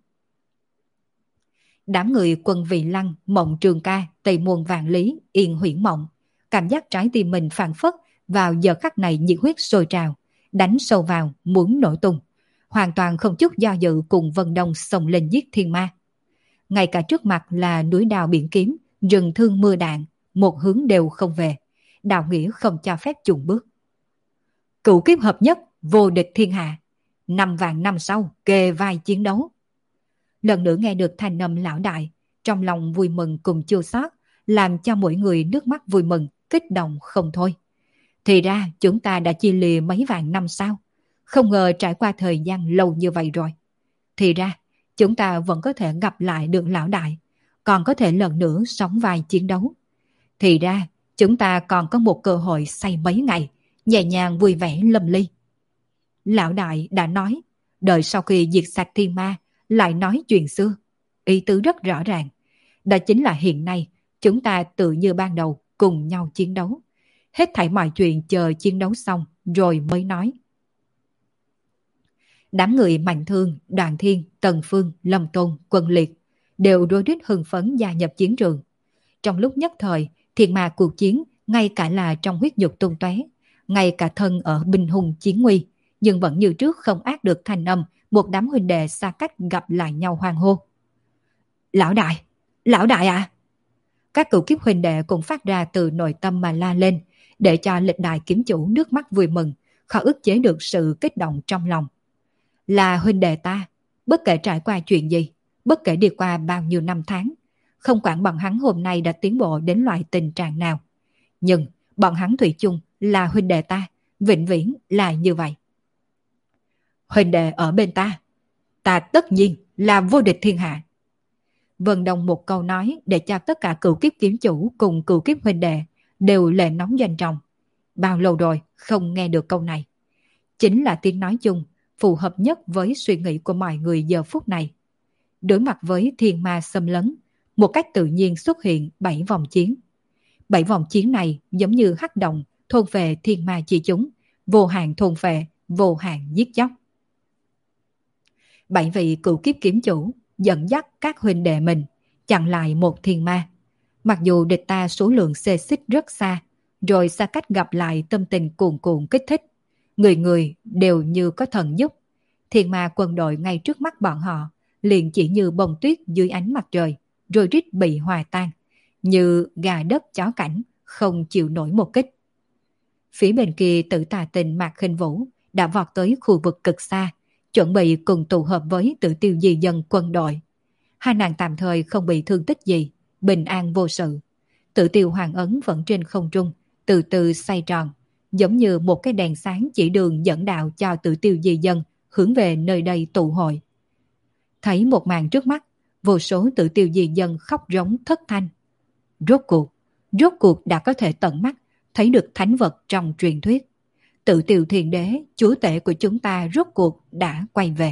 S1: Đám người Quân Vị Lăng, Mộng Trường Ca, Tây Muôn Vạn Lý, Yên Huyễn Mộng, cảm giác trái tim mình phản phất vào giờ khắc này nhiệt huyết sôi trào, đánh sâu vào muốn nổ tung, hoàn toàn không chút do dự cùng Vân Đông xông lên giết thiên ma. Ngay cả trước mặt là núi đào biển kiếm, rừng thương mưa đạn, một hướng đều không về, đạo nghĩa không cho phép chùn bước. Cửu kiếp hợp nhất, vô địch thiên hạ, năm vạn năm sau kề vai chiến đấu. Lần nữa nghe được thanh âm lão đại, trong lòng vui mừng cùng chua xót, làm cho mỗi người nước mắt vui mừng, kích động không thôi. Thì ra chúng ta đã chia lìa mấy vạn năm sao? Không ngờ trải qua thời gian lâu như vậy rồi. Thì ra chúng ta vẫn có thể gặp lại được lão đại, còn có thể lần nữa sống vai chiến đấu. Thì ra chúng ta còn có một cơ hội say mấy ngày, nhẹ nhàng vui vẻ lâm ly. Lão đại đã nói, đợi sau khi diệt sạch thiên ma, lại nói chuyện xưa. Ý tứ rất rõ ràng. Đó chính là hiện nay, chúng ta tự như ban đầu cùng nhau chiến đấu. Hết thảy mọi chuyện chờ chiến đấu xong rồi mới nói. Đám người Mạnh Thương, Đoàn Thiên, Tần Phương, Lâm Tôn, Quân Liệt đều rối rít hưng phấn gia nhập chiến trường. Trong lúc nhất thời, thiên ma cuộc chiến, ngay cả là trong huyết dục tung tóe, ngay cả thân ở binh hùng chiến nguy, nhưng vẫn như trước không át được thanh âm một đám huynh đệ xa cách gặp lại nhau hoan hô. Lão đại! Lão đại à! Các cựu kiếp huynh đệ cũng phát ra từ nội tâm mà la lên, để cho lịch đại kiếm chủ nước mắt vui mừng, khó ức chế được sự kích động trong lòng. Là huynh đệ ta, bất kể trải qua chuyện gì, bất kể đi qua bao nhiêu năm tháng, không quản bọn hắn hôm nay đã tiến bộ đến loại tình trạng nào. Nhưng bọn hắn thủy chung là huynh đệ ta, vĩnh viễn là như vậy. Huynh đệ ở bên ta, ta tất nhiên là vô địch thiên hạ. Vân Đông một câu nói để cho tất cả cựu kiếp kiếm chủ cùng cựu kiếp huynh đệ đều lệ nóng doanh trọng. Bao lâu rồi không nghe được câu này. Chính là tiếng nói chung, phù hợp nhất với suy nghĩ của mọi người giờ phút này. Đối mặt với thiên ma xâm lấn, một cách tự nhiên xuất hiện bảy vòng chiến. Bảy vòng chiến này giống như hắc động thôn phệ thiên ma chi chúng, vô hạn thôn phệ, vô hạn giết chóc. Bảy vị cựu kiếp kiếm chủ dẫn dắt các huynh đệ mình chặn lại một thiên ma. Mặc dù địch ta số lượng xê xích rất xa, rồi xa cách gặp lại tâm tình cuồn cuộn kích thích. Người người đều như có thần giúp. Thiên ma quân đội ngay trước mắt bọn họ liền chỉ như bông tuyết dưới ánh mặt trời, rồi rít bị hòa tan, như gà đất chó cảnh, không chịu nổi một kích. Phía bên kia Tử Tà Tình Mạc Khinh Vũ đã vọt tới khu vực cực xa, chuẩn bị cùng tụ hợp với Tử Tiêu Di Dân quân đội. Hai nàng tạm thời không bị thương tích gì, bình an vô sự. Tử Tiêu Hoàng Ấn vẫn trên không trung, từ từ xoay tròn, giống như một cái đèn sáng chỉ đường dẫn đạo cho Tử Tiêu Di Dân hướng về nơi đây tụ hội. Thấy một màn trước mắt, vô số Tử Tiêu Di Dân khóc rống thất thanh. Rốt cuộc, rốt cuộc đã có thể tận mắt thấy được thánh vật trong truyền thuyết. Tử Tiêu Thiên Đế, chúa tể của chúng ta rốt cuộc đã quay về.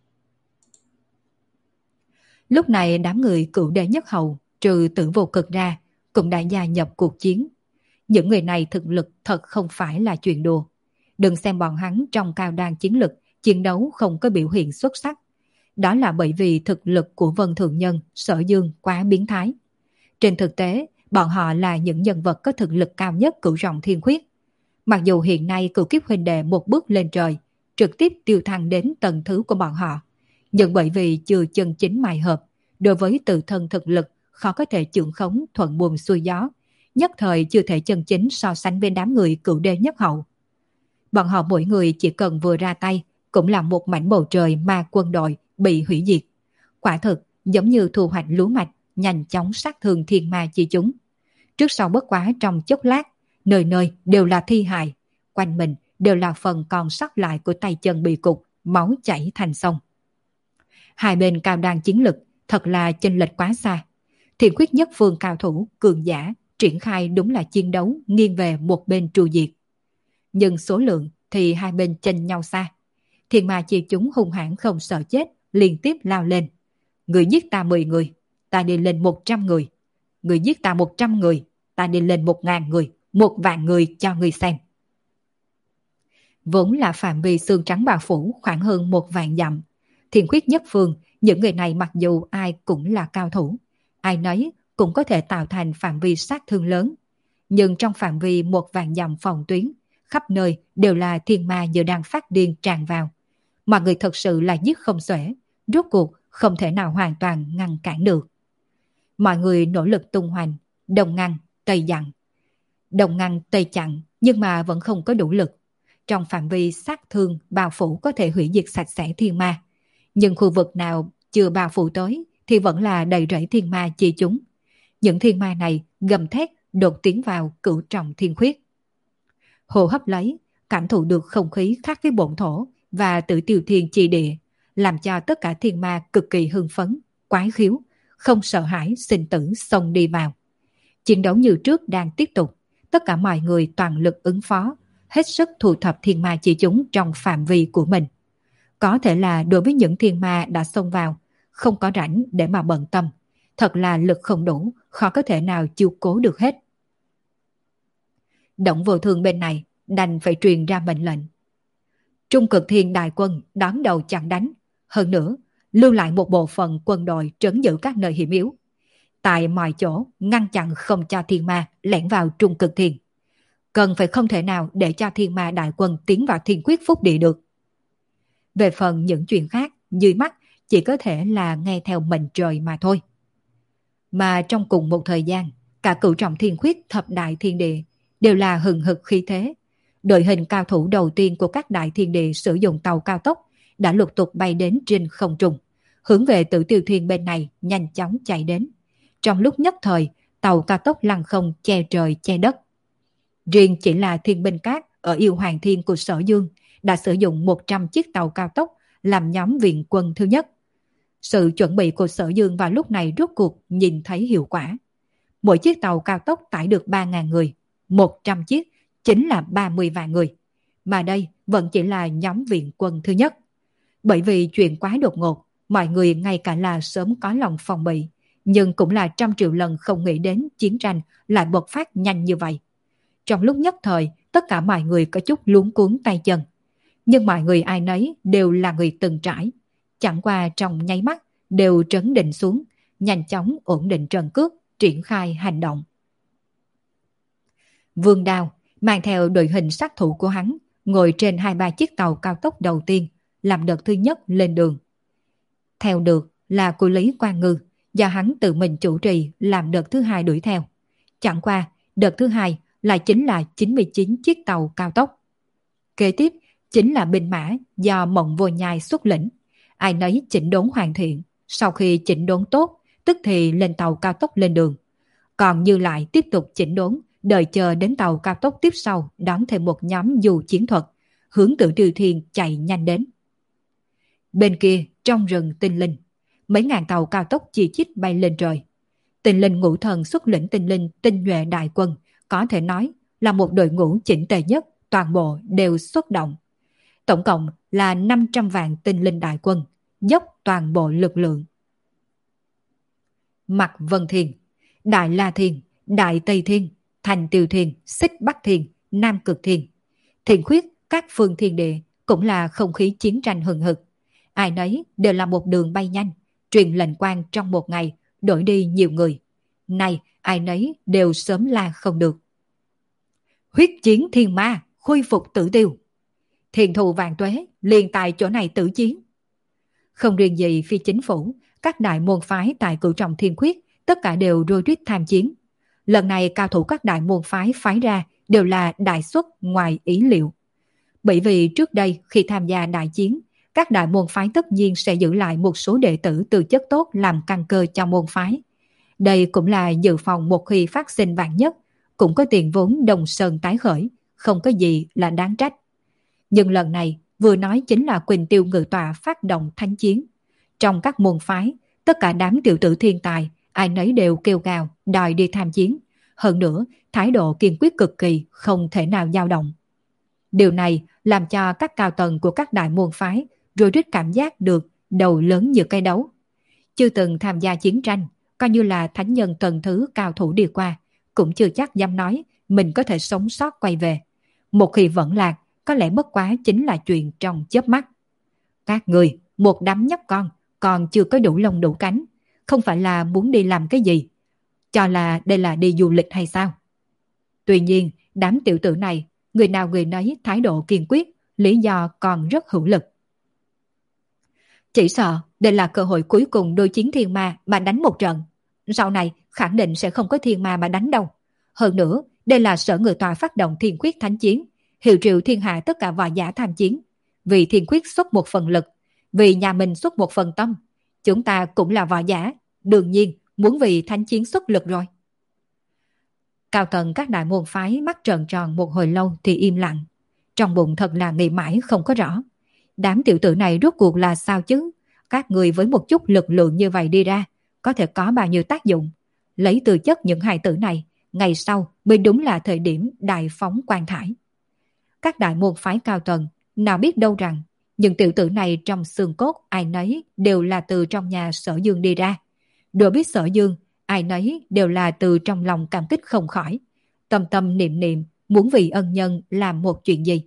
S1: Lúc này đám người cựu đế nhất hầu, trừ Tử Vô Cực ra, cũng đã gia nhập cuộc chiến. Những người này thực lực thật không phải là chuyện đùa. Đừng xem bọn hắn trong cao đan chiến lực, chiến đấu không có biểu hiện xuất sắc. Đó là bởi vì thực lực của Vân Thượng Nhân, Sở Dương quá biến thái. Trên thực tế, bọn họ là những nhân vật có thực lực cao nhất cửu rộng thiên khuyết. Mặc dù hiện nay cửu kiếp huynh đệ một bước lên trời, trực tiếp tiêu thăng đến tầng thứ của bọn họ, nhưng bởi vì chưa chân chính mài hợp, đối với tự thân thực lực khó có thể chưởng khống thuận buồm xuôi gió, nhất thời chưa thể chân chính so sánh với đám người cửu đế nhất hậu. Bọn họ mỗi người chỉ cần vừa ra tay cũng là một mảnh bầu trời ma quân đội bị hủy diệt. Quả thực giống như thu hoạch lúa mạch, nhanh chóng sát thương thiên ma chi chúng. Trước sau bất quá trong chốc lát, nơi nơi đều là thi hài, quanh mình đều là phần còn sót lại của tay chân bị cục, máu chảy thành sông. Hai bên cao đan chiến lực thật là chênh lệch quá xa. Thiện khuyết nhất phương cao thủ, cường giả, triển khai đúng là chiến đấu nghiêng về một bên tru diệt. Nhưng số lượng thì hai bên chênh nhau xa. Thiên ma chi chúng hung hãn không sợ chết, liên tiếp lao lên. Người giết ta mười người, ta đi lên một trăm người. Người giết ta một trăm người, ta đi lên một ngàn người, một vạn người cho người xem. Vốn là phạm vi xương trắng bao phủ khoảng hơn một vạn dặm. Thiên khuyết nhất phương, những người này mặc dù ai cũng là cao thủ, ai nấy cũng có thể tạo thành phạm vi sát thương lớn. Nhưng trong phạm vi một vạn dặm phòng tuyến, khắp nơi đều là thiên ma giờ đang phát điên tràn vào. Mọi người thật sự là giết không xuể, rốt cuộc không thể nào hoàn toàn ngăn cản được. Mọi người nỗ lực tung hoành, đông ngăn, tây dặn. Đông ngăn, tây chặn, nhưng mà vẫn không có đủ lực. Trong phạm vi sát thương bao phủ có thể hủy diệt sạch sẽ thiên ma. Nhưng khu vực nào chưa bao phủ tới thì vẫn là đầy rẫy thiên ma chi chúng. những thiên ma này gầm thét đột tiến vào cửu trọng thiên khuyết. Hô hấp lấy, cảm thụ được không khí khác với bổn thổ và tự tiêu thiên chi địa, làm cho tất cả thiên ma cực kỳ hưng phấn, quái khiếu, không sợ hãi sinh tử xông đi vào. Chiến đấu như trước đang tiếp tục, tất cả mọi người toàn lực ứng phó, hết sức thu thập thiên ma chỉ chúng trong phạm vi của mình. Có thể là đối với những thiên ma đã xông vào, không có rảnh để mà bận tâm, thật là lực không đủ, khó có thể nào chiêu cố được hết. Động Vô Thương bên này đành phải truyền ra mệnh lệnh. Trung Cực Thiên đại quân đón đầu chặn đánh, hơn nữa lưu lại một bộ phận quân đội trấn giữ các nơi hiểm yếu, tại mọi chỗ ngăn chặn không cho thiên ma lẻn vào Trung Cực Thiên. Cần phải không thể nào để cho thiên ma đại quân tiến vào thiên quyết phúc địa được. Về phần những chuyện khác, dưới mắt chỉ có thể là nghe theo mệnh trời mà thôi. Mà trong cùng một thời gian, cả cửu trọng thiên khuyết thập đại thiên địa đều là hừng hực khí thế. Đội hình cao thủ đầu tiên của các đại thiên địa sử dụng tàu cao tốc đã lục tục bay đến trên không trung, hướng về Tử Tiêu Thiên bên này nhanh chóng chạy đến. Trong lúc nhất thời, tàu cao tốc lăng không che trời che đất. Riêng chỉ là thiên binh cát ở Yêu Hoàng Thiên của Sở Dương đã sử dụng một trăm chiếc tàu cao tốc làm nhóm viện quân thứ nhất. Sự chuẩn bị của Sở Dương vào lúc này rốt cuộc nhìn thấy hiệu quả. Mỗi chiếc tàu cao tốc tải được ba nghìn người, một trăm chiếc chính là ba mươi vạn người. Mà đây vẫn chỉ là nhóm viện quân thứ nhất. Bởi vì chuyện quá đột ngột, mọi người ngay cả là sớm có lòng phòng bị, nhưng cũng là trăm triệu lần không nghĩ đến chiến tranh lại bộc phát nhanh như vậy. Trong lúc nhất thời, tất cả mọi người có chút luống cuống tay chân. Nhưng mọi người ai nấy đều là người từng trải. Chẳng qua trong nháy mắt đều trấn định xuống, nhanh chóng ổn định trận cước, triển khai hành động. Vương Đao mang theo đội hình sát thủ của hắn, ngồi trên hai ba chiếc tàu cao tốc đầu tiên, làm đợt thứ nhất lên đường. Theo được là của Lý Quang Ngư, do hắn tự mình chủ trì làm đợt thứ hai đuổi theo. Chẳng qua, đợt thứ hai lại chính là chín mươi chín chiếc tàu cao tốc. Kế tiếp chính là binh mã do Mộng Vô Nhai xuất lĩnh. Ai nấy chỉnh đốn hoàn thiện, sau khi chỉnh đốn tốt, tức thì lên tàu cao tốc lên đường. Còn Như lại tiếp tục chỉnh đốn, đợi chờ đến tàu cao tốc tiếp sau đón thêm một nhóm dù chiến thuật, hướng Tử Tiêu Thiên chạy nhanh đến. Bên kia, trong rừng Tinh Linh, mấy ngàn tàu cao tốc chi chít bay lên trời. Tinh Linh Ngũ Thần xuất lĩnh Tinh Linh tinh nhuệ đại quân, có thể nói là một đội ngũ chỉnh tề nhất, toàn bộ đều xuất động. Tổng cộng là năm trăm vạn Tinh Linh đại quân, dốc toàn bộ lực lượng. Mạc Vân Thiên, Đại La Thiên, Đại Tây Thiên, Thành Tiêu Thiên, Xích Bắc Thiên, Nam Cực Thiên, Thiên Khuyết, các phương thiên địa cũng là không khí chiến tranh hừng hực. Ai nấy đều là một đường bay nhanh, truyền lệnh quan trong một ngày, đổi đi nhiều người. Này, ai nấy đều sớm la không được. Huyết chiến thiên ma, khôi phục Tử Tiêu. Thiền thù vạn tuế, liền tại chỗ này tử chiến. Không riêng gì phi chính phủ, các đại môn phái tại cửu trọng thiên khuyết, tất cả đều rối rít tham chiến. Lần này cao thủ các đại môn phái phái ra đều là đại xuất ngoài ý liệu. Bởi vì trước đây khi tham gia đại chiến, các đại môn phái tất nhiên sẽ giữ lại một số đệ tử tư chất tốt làm căn cơ cho môn phái. Đây cũng là dự phòng một khi phát sinh vạn nhất, cũng có tiền vốn đồng sơn tái khởi, không có gì là đáng trách. Nhưng lần này vừa nói chính là Quỳnh Tiêu Ngự Tọa phát động thánh chiến. Trong các môn phái, tất cả đám tiểu tử thiên tài, ai nấy đều kêu gào, đòi đi tham chiến. Hơn nữa, thái độ kiên quyết cực kỳ, không thể nào dao động. Điều này làm cho các cao tầng của các đại môn phái rồi rít cảm giác được đầu lớn như cây đấu. Chưa từng tham gia chiến tranh, coi như là thánh nhân tầng thứ cao thủ đi qua, cũng chưa chắc dám nói mình có thể sống sót quay về. Một khi vẫn lạc, có lẽ bất quá chính là chuyện trong chớp mắt. Các người, một đám nhóc con, còn chưa có đủ lông đủ cánh, không phải là muốn đi làm cái gì, cho là đây là đi du lịch hay sao? Tuy nhiên, đám tiểu tử này, người nào người nấy thái độ kiên quyết, lý do còn rất hữu lực. Chỉ sợ đây là cơ hội cuối cùng đối chiến thiên ma mà đánh một trận. Sau này khẳng định sẽ không có thiên ma mà đánh đâu. Hơn nữa, đây là Sở Ngự Tọa phát động thiên khuyết thánh chiến, hiệu triệu thiên hạ tất cả võ giả tham chiến. Vì thiên khuyết xuất một phần lực, vì nhà mình xuất một phần tâm. Chúng ta cũng là võ giả, đương nhiên muốn vì thánh chiến xuất lực rồi. Cao tầng các đại môn phái mắt trợn tròn một hồi lâu thì im lặng. Trong bụng thật là nghĩ mãi không có rõ. Đám tiểu tử này rốt cuộc là sao chứ? Các người với một chút lực lượng như vậy đi ra, có thể có bao nhiêu tác dụng? Lấy từ chất những hài tử này, ngày sau mới đúng là thời điểm đại phóng quan thải. Các đại môn phái cao tầng, nào biết đâu rằng, những tiểu tử này trong xương cốt ai nấy đều là từ trong nhà Sở Dương đi ra. Đều biết Sở Dương, ai nấy đều là từ trong lòng cảm kích không khỏi. Tâm tâm niệm niệm muốn vì ân nhân làm một chuyện gì.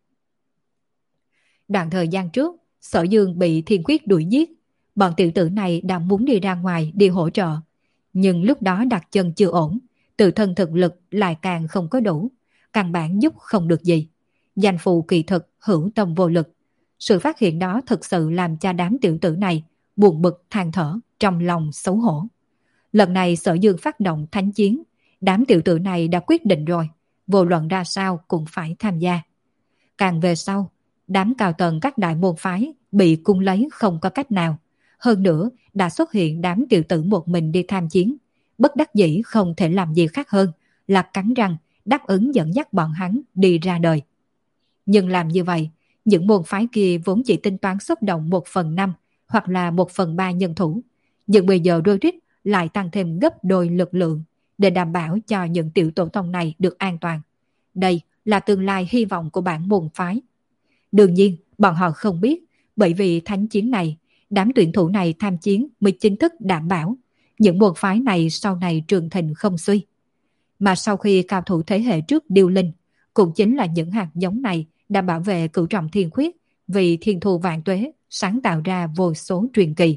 S1: Đoạn thời gian trước, Sở Dương bị Thiên Khuyết đuổi giết. Bọn tiểu tử này đã muốn đi ra ngoài đi hỗ trợ. Nhưng lúc đó đặt chân chưa ổn, tự thân thực lực lại càng không có đủ. Căn bản giúp không được gì. Danh phụ kỳ thực hữu tâm vô lực. Sự phát hiện đó thực sự làm cho đám tiểu tử này buồn bực than thở, trong lòng xấu hổ. Lần này Sở Dương phát động thánh chiến, đám tiểu tử này đã quyết định rồi, vô luận ra sao cũng phải tham gia. Càng về sau, đám cao tầng các đại môn phái bị cung lấy không có cách nào. Hơn nữa, đã xuất hiện đám tiểu tử một mình đi tham chiến. Bất đắc dĩ không thể làm gì khác hơn là cắn răng đáp ứng dẫn dắt bọn hắn đi ra đời. Nhưng làm như vậy, những môn phái kia vốn chỉ tính toán xuất động một phần năm hoặc là một phần ba nhân thủ. Nhưng bây giờ đôi rít lại tăng thêm gấp đôi lực lượng để đảm bảo cho những tiểu tổ tông này được an toàn. Đây là tương lai hy vọng của bản môn phái. Đương nhiên, bọn họ không biết, bởi vì thánh chiến này, đám tuyển thủ này tham chiến mới chính thức đảm bảo những môn phái này sau này trường thịnh không suy. Mà sau khi cao thủ thế hệ trước điêu linh, cũng chính là những hạt giống này đã bảo vệ cửu trọng thiên khuyết vì thiên thu vạn tuế sáng tạo ra vô số truyền kỳ.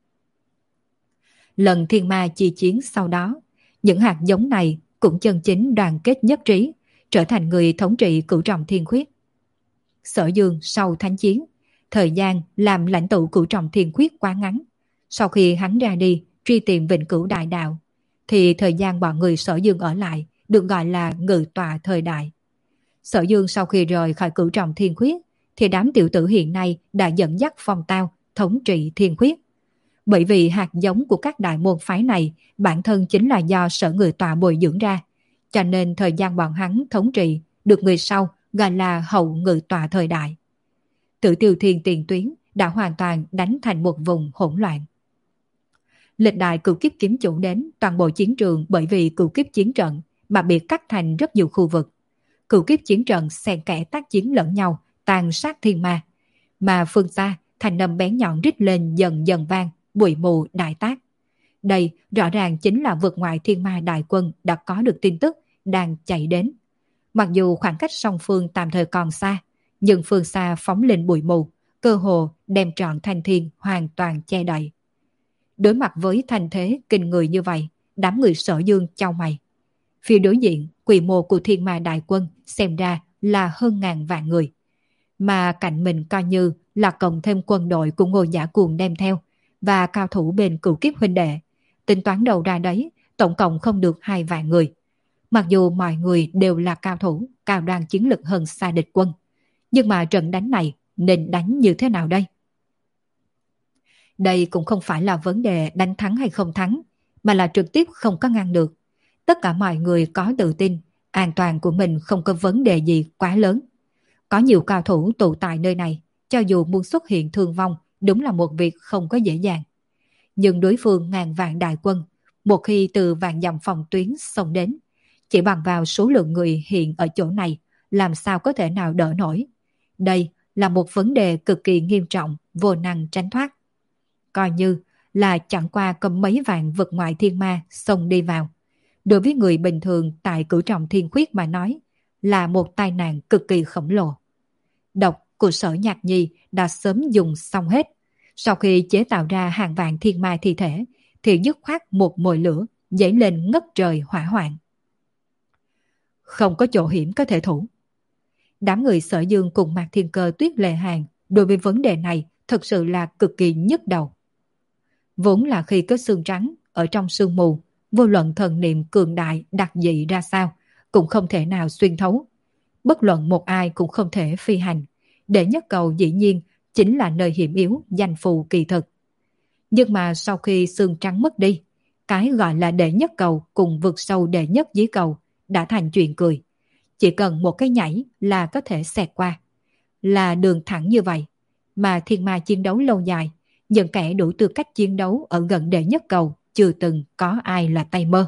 S1: Lần thiên ma chi chiến sau đó, những hạt giống này cũng chân chính đoàn kết nhất trí, trở thành người thống trị cửu trọng thiên khuyết. Sở Dương sau thánh chiến, thời gian làm lãnh tụ cửu trọng thiên khuyết quá ngắn. Sau khi hắn ra đi truy tìm vĩnh cửu đại đạo, thì thời gian bọn người Sở Dương ở lại được gọi là ngự tọa thời đại. Sở Dương sau khi rời khỏi cửu trọng thiên khuyết, thì đám tiểu tử hiện nay đã dẫn dắt phong tao thống trị thiên khuyết. Bởi vì hạt giống của các đại môn phái này bản thân chính là do Sở Ngự Tọa bồi dưỡng ra, cho nên thời gian bọn hắn thống trị được người sau gọi là hậu Ngự Tọa thời đại. Tử Tiêu Thiên tiền tuyến đã hoàn toàn đánh thành một vùng hỗn loạn. Lịch đại cửu kiếp kiếm chủ đến, toàn bộ chiến trường bởi vì cửu kiếp chiến trận mà bị cắt thành rất nhiều khu vực. Cửu kiếp chiến trận xen kẽ tác chiến lẫn nhau, tàn sát thiên ma. Mà phương xa, thành âm bén nhọn rít lên dần dần vang, bụi mù đại tác. Đây rõ ràng chính là vượt ngoại thiên ma đại quân đã có được tin tức đang chạy đến. Mặc dù khoảng cách song phương tạm thời còn xa, nhưng phương xa phóng lên bụi mù, cơ hồ đem trọn thanh thiên hoàn toàn che đậy. Đối mặt với thành thế kinh người như vậy, đám người Sở Dương chau mày. Phía đối diện, quy mô của thiên ma đại quân xem ra là hơn ngàn vạn người. Mà cạnh mình coi như là cộng thêm quân đội của Ngô Giả Cuồng đem theo và cao thủ bên cửu kiếp huynh đệ. Tính toán đầu ra đấy, tổng cộng không được hai vạn người. Mặc dù mọi người đều là cao thủ, cao đoan chiến lực hơn xa địch quân. Nhưng mà trận đánh này nên đánh như thế nào đây? Đây cũng không phải là vấn đề đánh thắng hay không thắng, mà là trực tiếp không có ngăn được. Tất cả mọi người có tự tin, an toàn của mình không có vấn đề gì quá lớn. Có nhiều cao thủ tụ tại nơi này, cho dù muốn xuất hiện thương vong, đúng là một việc không có dễ dàng. Nhưng đối phương ngàn vạn đại quân, một khi từ vạn dặm phòng tuyến xông đến, chỉ bằng vào số lượng người hiện ở chỗ này, làm sao có thể nào đỡ nổi. Đây là một vấn đề cực kỳ nghiêm trọng, vô năng tránh thoát. Coi như là chẳng qua có mấy vạn vực ngoại thiên ma xông đi vào. Đối với người bình thường tại cửu trọng thiên khuyết mà nói, là một tai nạn cực kỳ khổng lồ. Độc của Sở Nhạc Nhi đã sớm dùng xong hết. Sau khi chế tạo ra hàng vạn thiên ma thi thể, thì dứt khoát một mồi lửa, dấy lên ngất trời hỏa hoạn. Không có chỗ hiểm có thể thủ. Đám người Sở Dương cùng Mạc Thiên Cơ, Tuyết Lệ Hàn đối với vấn đề này thực sự là cực kỳ nhức đầu. Vốn là khi có xương trắng ở trong sương mù, vô luận thần niệm cường đại đặc dị ra sao, cũng không thể nào xuyên thấu. Bất luận một ai cũng không thể phi hành. Đệ nhất cầu dĩ nhiên chính là nơi hiểm yếu danh phù kỳ thực. Nhưng mà sau khi xương trắng mất đi, cái gọi là đệ nhất cầu cùng vực sâu đệ nhất dưới cầu đã thành chuyện cười. Chỉ cần một cái nhảy là có thể xẹt qua. Là đường thẳng như vậy. Mà thiên ma chiến đấu lâu dài, những kẻ đủ tư cách chiến đấu ở gần đệ nhất cầu chưa từng có ai là tay mơ.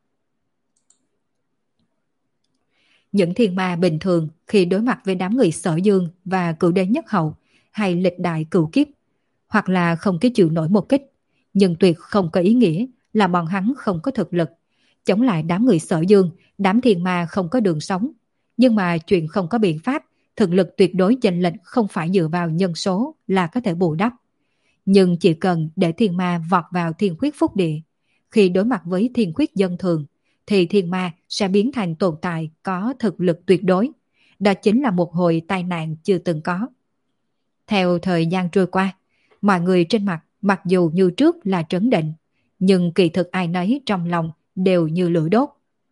S1: Những thiên ma bình thường khi đối mặt với đám người Sở Dương và cửu đế nhất hậu hay lịch đại cửu kiếp, hoặc là không cái chịu nổi một kích, nhưng tuyệt không có ý nghĩa là bọn hắn không có thực lực. Chống lại đám người Sở Dương, đám thiên ma không có đường sống. Nhưng mà chuyện không có biện pháp, thực lực tuyệt đối chênh lệch không phải dựa vào nhân số là có thể bù đắp. Nhưng chỉ cần để thiên ma vọt vào thiên khuyết phúc địa, khi đối mặt với thiên khuyết dân thường, thì thiên ma sẽ biến thành tồn tại có thực lực tuyệt đối. Đó chính là một hồi tai nạn chưa từng có. Theo thời gian trôi qua, mọi người trên mặt mặc dù như trước là trấn định, nhưng kỳ thực ai nấy trong lòng đều như lửa đốt.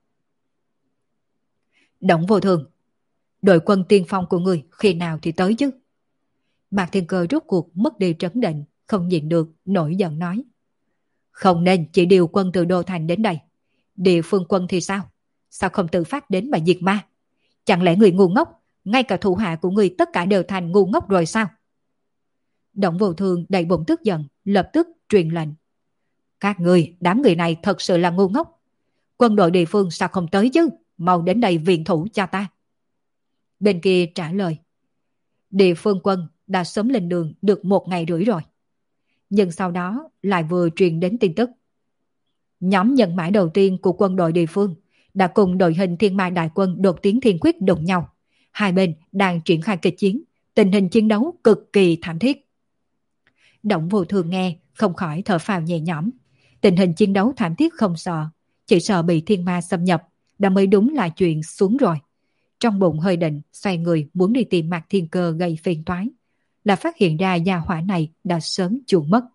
S1: Động Vô Thường, đội quân tiên phong của người khi nào thì tới chứ? Mạc Thiên Cơ rốt cuộc mất đi trấn định, không nhịn được, nổi giận nói. Không nên chỉ điều quân từ Đô Thành đến đây. Địa phương quân thì sao? Sao không tự phát đến mà diệt ma? Chẳng lẽ người ngu ngốc, ngay cả thủ hạ của người tất cả đều thành ngu ngốc rồi sao? Động Vô Thường đầy bụng tức giận, lập tức truyền lệnh. Các người, đám người này thật sự là ngu ngốc. Quân đội địa phương sao không tới chứ? Mau đến đây viện thủ cho ta. Bên kia trả lời. Địa phương quân đã sớm lên đường được một ngày rưỡi rồi. Nhưng sau đó lại vừa truyền đến tin tức. Nhóm nhân mã đầu tiên của quân đội địa phương đã cùng đội hình thiên ma đại quân đột tiến thiên quyết đụng nhau. Hai bên đang triển khai kịch chiến, tình hình chiến đấu cực kỳ thảm thiết. Động Vô Thường nghe không khỏi thở phào nhẹ nhõm. Tình hình chiến đấu thảm thiết không sợ, chỉ sợ bị thiên ma xâm nhập, đã mới đúng là chuyện xuống rồi. Trong bụng hơi định, xoay người muốn đi tìm Mạc Thiên Cơ gây phiền toái, là phát hiện ra gia hỏa này đã sớm chuồn mất.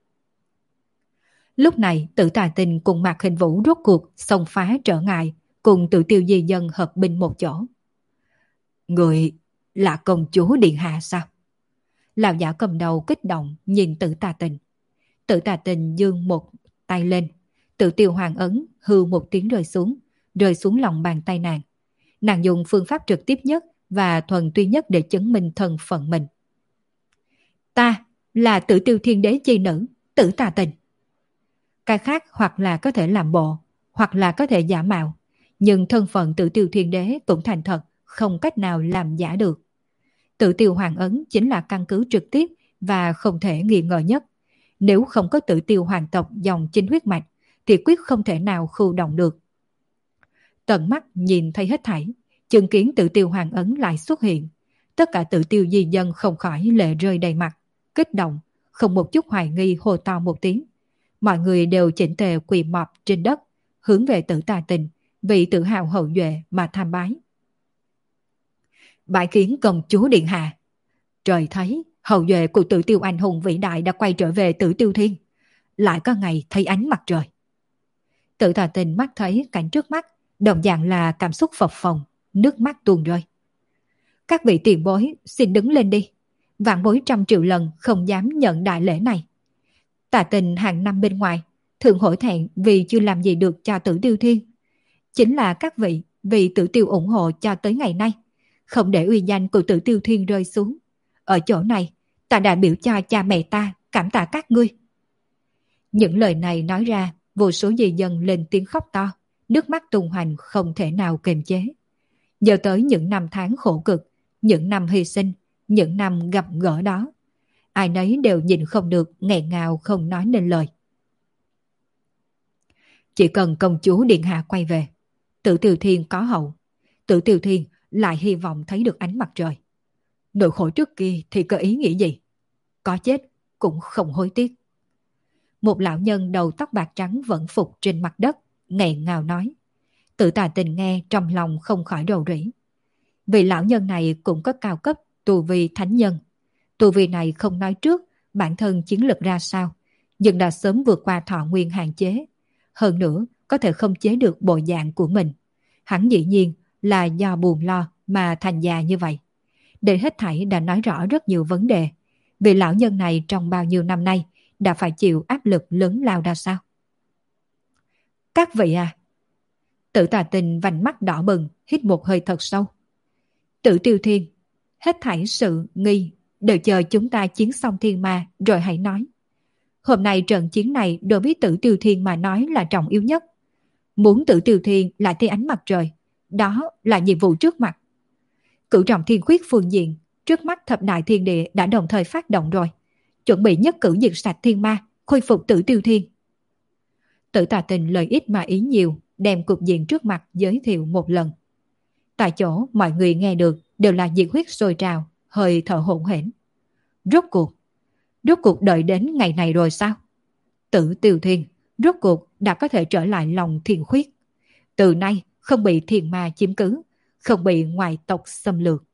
S1: Lúc này Tử Tà Tinh cùng Mạc Hình Vũ rốt cuộc xông phá trở ngại, cùng Tự Tiêu Di Dân hợp binh một chỗ. Người là công chúa điện hạ sao? Lão giả cầm đầu kích động nhìn Tử Tà Tinh. Tử Tà Tinh giương một tay lên, Tự Tiêu Hoàng ấn hư một tiếng rơi xuống, rơi xuống lòng bàn tay nàng. Nàng dùng phương pháp trực tiếp nhất và thuần túy nhất để chứng minh thân phận mình. Ta là Tử Tiêu Thiên Đế chi nữ, Tử Tà Tinh. Cái khác hoặc là có thể làm bộ, hoặc là có thể giả mạo, nhưng thân phận Tử Tiêu Thiên Đế cũng thành thật, không cách nào làm giả được. Tự Tiêu Hoàng ấn chính là căn cứ trực tiếp và không thể nghi ngờ nhất. Nếu không có Tự Tiêu hoàng tộc dòng chính huyết mạch, thì quyết không thể nào khu động được. Tận mắt nhìn thấy hết thảy, chứng kiến Tự Tiêu hoàng ấn lại xuất hiện. Tất cả Tự Tiêu di dân không khỏi lệ rơi đầy mặt, kích động, không một chút hoài nghi hô to một tiếng. Mọi người đều chỉnh tề quỳ mọp trên đất, hướng về Tử Tà Tinh, vị tự hào hậu duệ mà tham bái. Bái kiến công chúa điện hạ. Trời thấy, hậu duệ của Tử Tiêu anh hùng vĩ đại đã quay trở về Tử Tiêu Thiên. Lại có ngày thấy ánh mặt trời. Tử Tà Tinh mắt thấy cảnh trước mắt, đồng dạng là cảm xúc phập phồng, nước mắt tuôn rơi. Các vị tiền bối xin đứng lên đi. Vạn bối trăm triệu lần không dám nhận đại lễ này. Tà Tinh hàng năm bên ngoài, thường hổ thẹn vì chưa làm gì được cho Tử Tiêu Thiên. Chính là các vị vì Tử Tiêu ủng hộ cho tới ngày nay, không để uy danh của Tử Tiêu Thiên rơi xuống. Ở chỗ này, ta đại biểu cho cha mẹ ta cảm tạ các ngươi. Những lời này nói ra, vô số dị dân lên tiếng khóc to, nước mắt tung hoành không thể nào kiềm chế. Nhớ tới những năm tháng khổ cực, những năm hy sinh, những năm gặp gỡ đó, ai nấy đều nhìn không được, nghẹn ngào không nói nên lời. Chỉ cần công chúa điện hạ quay về, Tử Tiêu Thiên có hậu, Tử Tiêu Thiên lại hy vọng thấy được ánh mặt trời. Nỗi khổ trước kia thì có ý nghĩa gì? Có chết cũng không hối tiếc. Một lão nhân đầu tóc bạc trắng vẫn phục trên mặt đất, nghẹn ngào nói. Tử Tà Tinh nghe trong lòng không khỏi rầu rĩ. Vì lão nhân này cũng có cao cấp tu vi thánh nhân. Tu vi này không nói trước bản thân chiến lực ra sao, nhưng đã sớm vượt qua thọ nguyên hạn chế. Hơn nữa, có thể không chế được bộ dạng của mình. Hắn dĩ nhiên là do buồn lo mà thành già như vậy. Để hết thảy đã nói rõ rất nhiều vấn đề. Vì lão nhân này trong bao nhiêu năm nay đã phải chịu áp lực lớn lao ra sao. Các vị à. Tử Tà Tinh vành mắt đỏ bừng, hít một hơi thật sâu. Tử Tiêu Thiên, hết thảy sự nghi đều chờ chúng ta chiến xong thiên ma rồi hãy nói. Hôm nay trận chiến này đối với Tử Tiêu Thiên mà nói là trọng yếu nhất. Muốn Tử Tiêu Thiên lại thấy ánh mặt trời, đó là nhiệm vụ trước mặt. Cửu trọng thiên khuyết phương diện, trước mắt thập đại thiên địa đã đồng thời phát động rồi, chuẩn bị nhất cử diệt sạch thiên ma, khôi phục Tử Tiêu Thiên. Tử Tà Tinh lời ít mà ý nhiều, đem cục diện trước mặt giới thiệu một lần. Tại chỗ mọi người nghe được đều là nhiệt huyết sôi trào, hơi thở hổn hển. Rốt cuộc, rốt cuộc đợi đến ngày này rồi sao? Tử Tiêu Thiên rốt cuộc đã có thể trở lại lòng thiên khuyết. Từ nay không bị thiên ma chiếm cứ, không bị ngoại tộc xâm lược.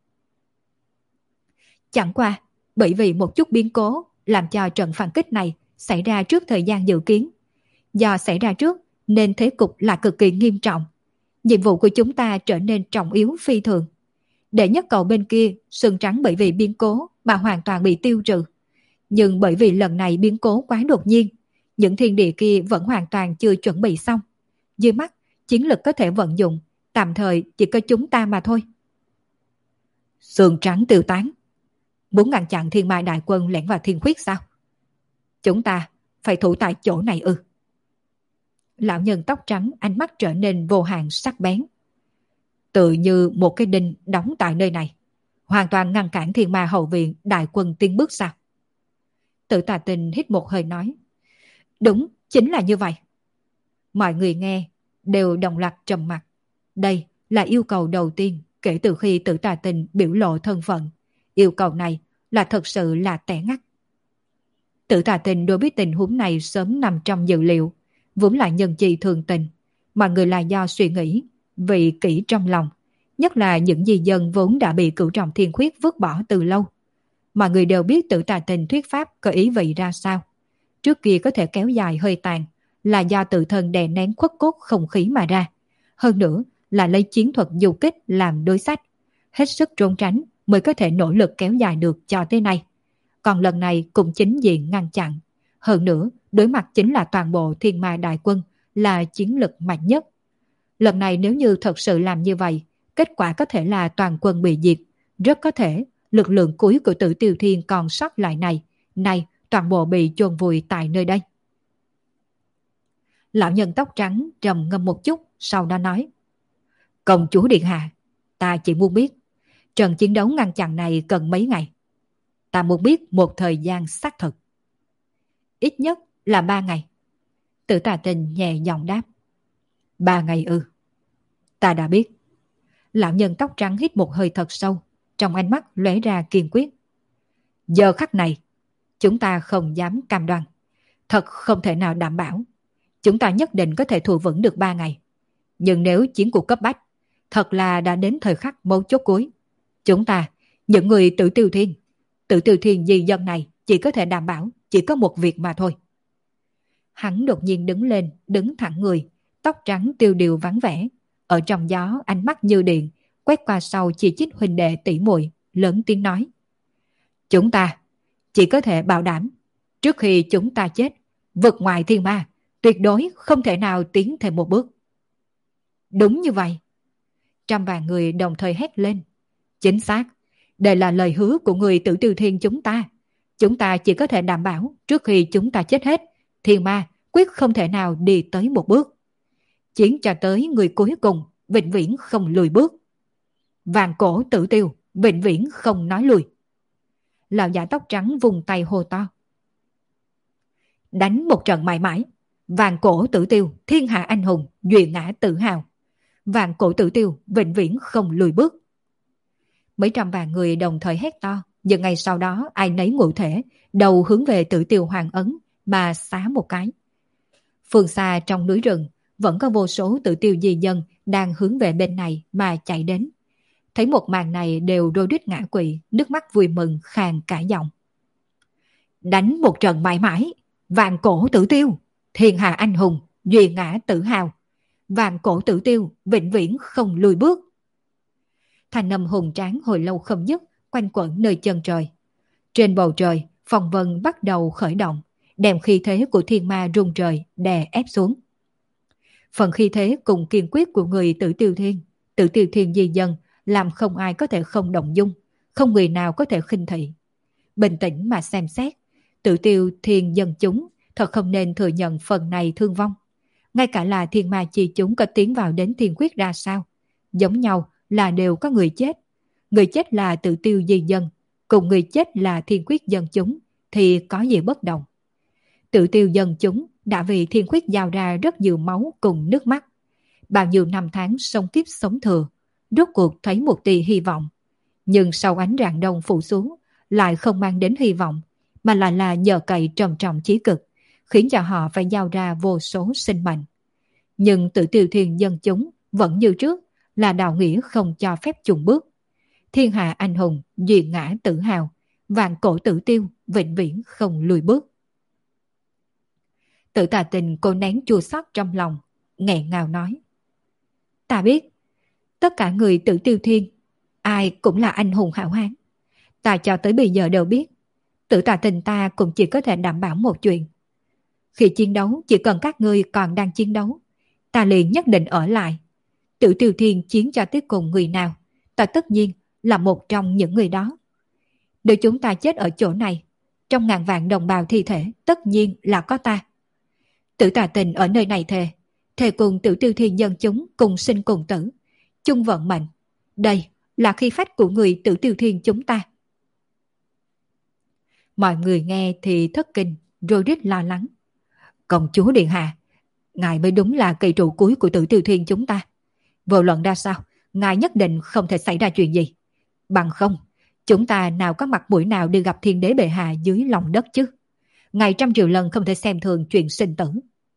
S1: Chẳng qua, bởi vì một chút biến cố làm cho trận phản kích này xảy ra trước thời gian dự kiến. Do xảy ra trước nên thế cục là cực kỳ nghiêm trọng. Nhiệm vụ của chúng ta trở nên trọng yếu phi thường. Đệ nhất cầu bên kia, sừng trắng bởi vì biến cố mà hoàn toàn bị tiêu trừ. Nhưng bởi vì lần này biến cố quá đột nhiên, những thiên địa kia vẫn hoàn toàn chưa chuẩn bị xong. Dưới mắt, chiến lực có thể vận dụng, tạm thời chỉ có chúng ta mà thôi. Sừng trắng tiêu tán. Muốn ngăn chặn thiên mai đại quân lẻn vào thiên khuyết sao? Chúng ta phải thủ tại chỗ này ư? Lão nhân tóc trắng ánh mắt trở nên vô hạn sắc bén. Tự như một cái đinh đóng tại nơi này, hoàn toàn ngăn cản thiên ma hậu viện đại quân tiến bước sao? Tử Tà Tinh hít một hơi nói. Đúng, chính là như vậy. Mọi người nghe đều đồng loạt trầm mặc. Đây là yêu cầu đầu tiên kể từ khi Tử Tà Tinh biểu lộ thân phận. Yêu cầu này là thật sự là tẻ ngắt. Tử Tà Tinh đối với tình huống này sớm nằm trong dự liệu, vốn là nhân chi thường tình. Mọi người là do suy nghĩ, vì kỹ trong lòng, nhất là những di dân vốn đã bị cửu trọng thiên khuyết vứt bỏ từ lâu. Mọi người đều biết Tử Tà Tinh thuyết pháp có ý vị ra sao. Trước kia có thể kéo dài hơi tàn là do tự thân đè nén khuất cốt không khí mà ra. Hơn nữa là lấy chiến thuật du kích làm đối sách, hết sức trốn tránh mới có thể nỗ lực kéo dài được cho tới nay. Còn lần này cũng chính diện ngăn chặn. Hơn nữa, đối mặt chính là toàn bộ thiên ma đại quân, là chiến lực mạnh nhất. Lần này nếu như thật sự làm như vậy, kết quả có thể là toàn quân bị diệt. Rất có thể, lực lượng cuối của Tử Tiêu Thiên còn sót lại này, này toàn bộ bị chôn vùi tại nơi đây. Lão nhân tóc trắng trầm ngâm một chút, sau đó nói. Công chúa điện hạ, ta chỉ muốn biết, trận chiến đấu ngăn chặn này cần mấy ngày? Ta muốn biết một thời gian xác thực. Ít nhất là ba ngày. Tử Tà Tinh nhẹ giọng đáp. Ba ngày ư? Ta đã biết. Lão nhân tóc trắng hít một hơi thật sâu, trong ánh mắt lóe ra kiên quyết. Giờ khắc này, chúng ta không dám cam đoan. Thật không thể nào đảm bảo. Chúng ta nhất định có thể thủ vững được ba ngày. Nhưng nếu chiến cuộc cấp bách, thật là đã đến thời khắc mấu chốt cuối. Chúng ta, những người Tử Tiêu Thiên, Tử Tiêu Thiên di dân này chỉ có thể đảm bảo chỉ có một việc mà thôi. Hắn đột nhiên đứng lên, đứng thẳng người, tóc trắng tiêu điều vắng vẻ. Ở trong gió ánh mắt như điện, quét qua sau chỉ chít huynh đệ tỷ muội, lớn tiếng nói. Chúng ta chỉ có thể bảo đảm, trước khi chúng ta chết, vượt ngoài thiên ma, tuyệt đối không thể nào tiến thêm một bước. Đúng như vậy. Trăm vạn người đồng thời hét lên. Chính xác, đây là lời hứa của người Tử Tiêu Thiên chúng ta. Chúng ta chỉ có thể đảm bảo trước khi chúng ta chết hết, thiên ma quyết không thể nào đi tới một bước. Chiến cho tới người cuối cùng, vĩnh viễn không lùi bước. Vạn cổ Tử Tiêu, vĩnh viễn không nói lùi. Lão giả tóc trắng vùng tay hô to. Đánh một trận mãi mãi. Vạn cổ Tử Tiêu, thiên hạ anh hùng, duy ngã tự hào. Vạn cổ Tử Tiêu, vĩnh viễn không lùi bước. Mấy trăm vạn người đồng thời hét to, nhưng ngay sau đó ai nấy ngụ thể, đầu hướng về Tử Tiêu Hoàng ấn mà xá một cái. Phương xa trong núi rừng, vẫn có vô số Tử Tiêu di dân đang hướng về bên này mà chạy đến. Thấy một màn này đều rối rít ngã quỵ, nước mắt vui mừng khàn cả giọng. Đánh một trận mãi mãi, vạn cổ Tử Tiêu, thiên hạ anh hùng, duy ngã tự hào. Vạn cổ Tử Tiêu, vĩnh viễn không lùi bước. Thanh âm hùng tráng hồi lâu không dứt, quanh quẩn nơi chân trời. Trên bầu trời, phong vân bắt đầu khởi động, đem khí thế của thiên ma rung trời đè ép xuống. Phần khí thế cùng kiên quyết của người Tử Tiêu Thiên, Tử Tiêu Thiên di dân làm không ai có thể không động dung, không người nào có thể khinh thị. Bình tĩnh mà xem xét, Tử Tiêu Thiên dân chúng thật không nên thừa nhận phần này thương vong. Ngay cả là thiên ma chi chúng có tiến vào đến thiên quyết ra sao, giống nhau là đều có người chết. Người chết là Tử Tiêu di dân, cùng người chết là thiên quyết dân chúng, thì có gì bất đồng. Tử Tiêu dân chúng đã vì thiên quyết giao ra rất nhiều máu cùng nước mắt. Bao nhiêu năm tháng sống kiếp sống thừa, rốt cuộc thấy một tia hy vọng. Nhưng sau ánh rạng đông phủ xuống, lại không mang đến hy vọng, mà lại là nhờ cậy trầm trọng chí cực, khiến cho họ phải giao ra vô số sinh mệnh. Nhưng Tử Tiêu Thiên dân chúng vẫn như trước, là đạo nghĩa không cho phép chùn bước. Thiên hạ anh hùng, duy ngã tự hào, vạn cổ Tử Tiêu, vĩnh viễn không lùi bước. Tử Tà Tình cô nén chua xót trong lòng, nghẹn ngào nói: Ta biết, tất cả người Tử Tiêu Thiên, ai cũng là anh hùng hảo hán. Ta cho tới bây giờ đều biết, Tử Tà Tình ta cũng chỉ có thể đảm bảo một chuyện. Khi chiến đấu, chỉ cần các ngươi còn đang chiến đấu, ta liền nhất định ở lại. Tử Tiêu Thiên chiến cho tới cùng người nào, ta tất nhiên là một trong những người đó. Nếu chúng ta chết ở chỗ này, trong ngàn vạn đồng bào thi thể tất nhiên là có ta. Tử Tà Tình ở nơi này thề, thề cùng Tử Tiêu Thiên dân chúng cùng sinh cùng tử, chung vận mệnh. Đây là khí phách của người Tử Tiêu Thiên chúng ta. Mọi người nghe thì thất kinh, rồi rít lo lắng. Công chúa Điện Hạ, ngài mới đúng là cây trụ cuối của Tử Tiêu Thiên chúng ta. Vô luận ra sao, ngài nhất định không thể xảy ra chuyện gì. Bằng không, chúng ta nào có mặt mũi nào đi gặp Thiên Đế bệ hạ dưới lòng đất chứ. Ngài trăm triệu lần không thể xem thường chuyện sinh tử.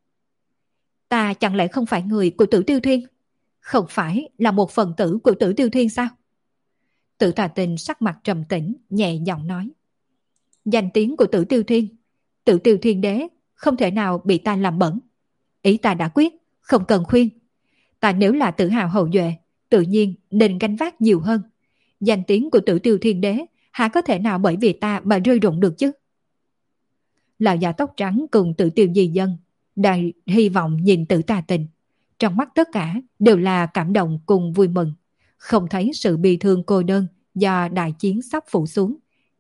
S1: Ta chẳng lẽ không phải người của Tử Tiêu Thiên? Không phải là một phần tử của Tử Tiêu Thiên sao? Tử Tà Tình sắc mặt trầm tĩnh, nhẹ giọng nói. Danh tiếng của Tử Tiêu Thiên, Tử Tiêu Thiên Đế không thể nào bị ta làm bẩn. Ý ta đã quyết, không cần khuyên. Ta nếu là Tử Hào hậu duệ, tự nhiên nên gánh vác nhiều hơn. Danh tiếng của Tử Tiêu Thiên Đế há có thể nào bởi vì ta mà rơi rụng được chứ? Lão già tóc trắng cùng Tử Tiêu di dân đang hy vọng nhìn Tử Tà Tình. Trong mắt tất cả đều là cảm động cùng vui mừng, không thấy sự bi thương cô đơn do đại chiến sắp phủ xuống.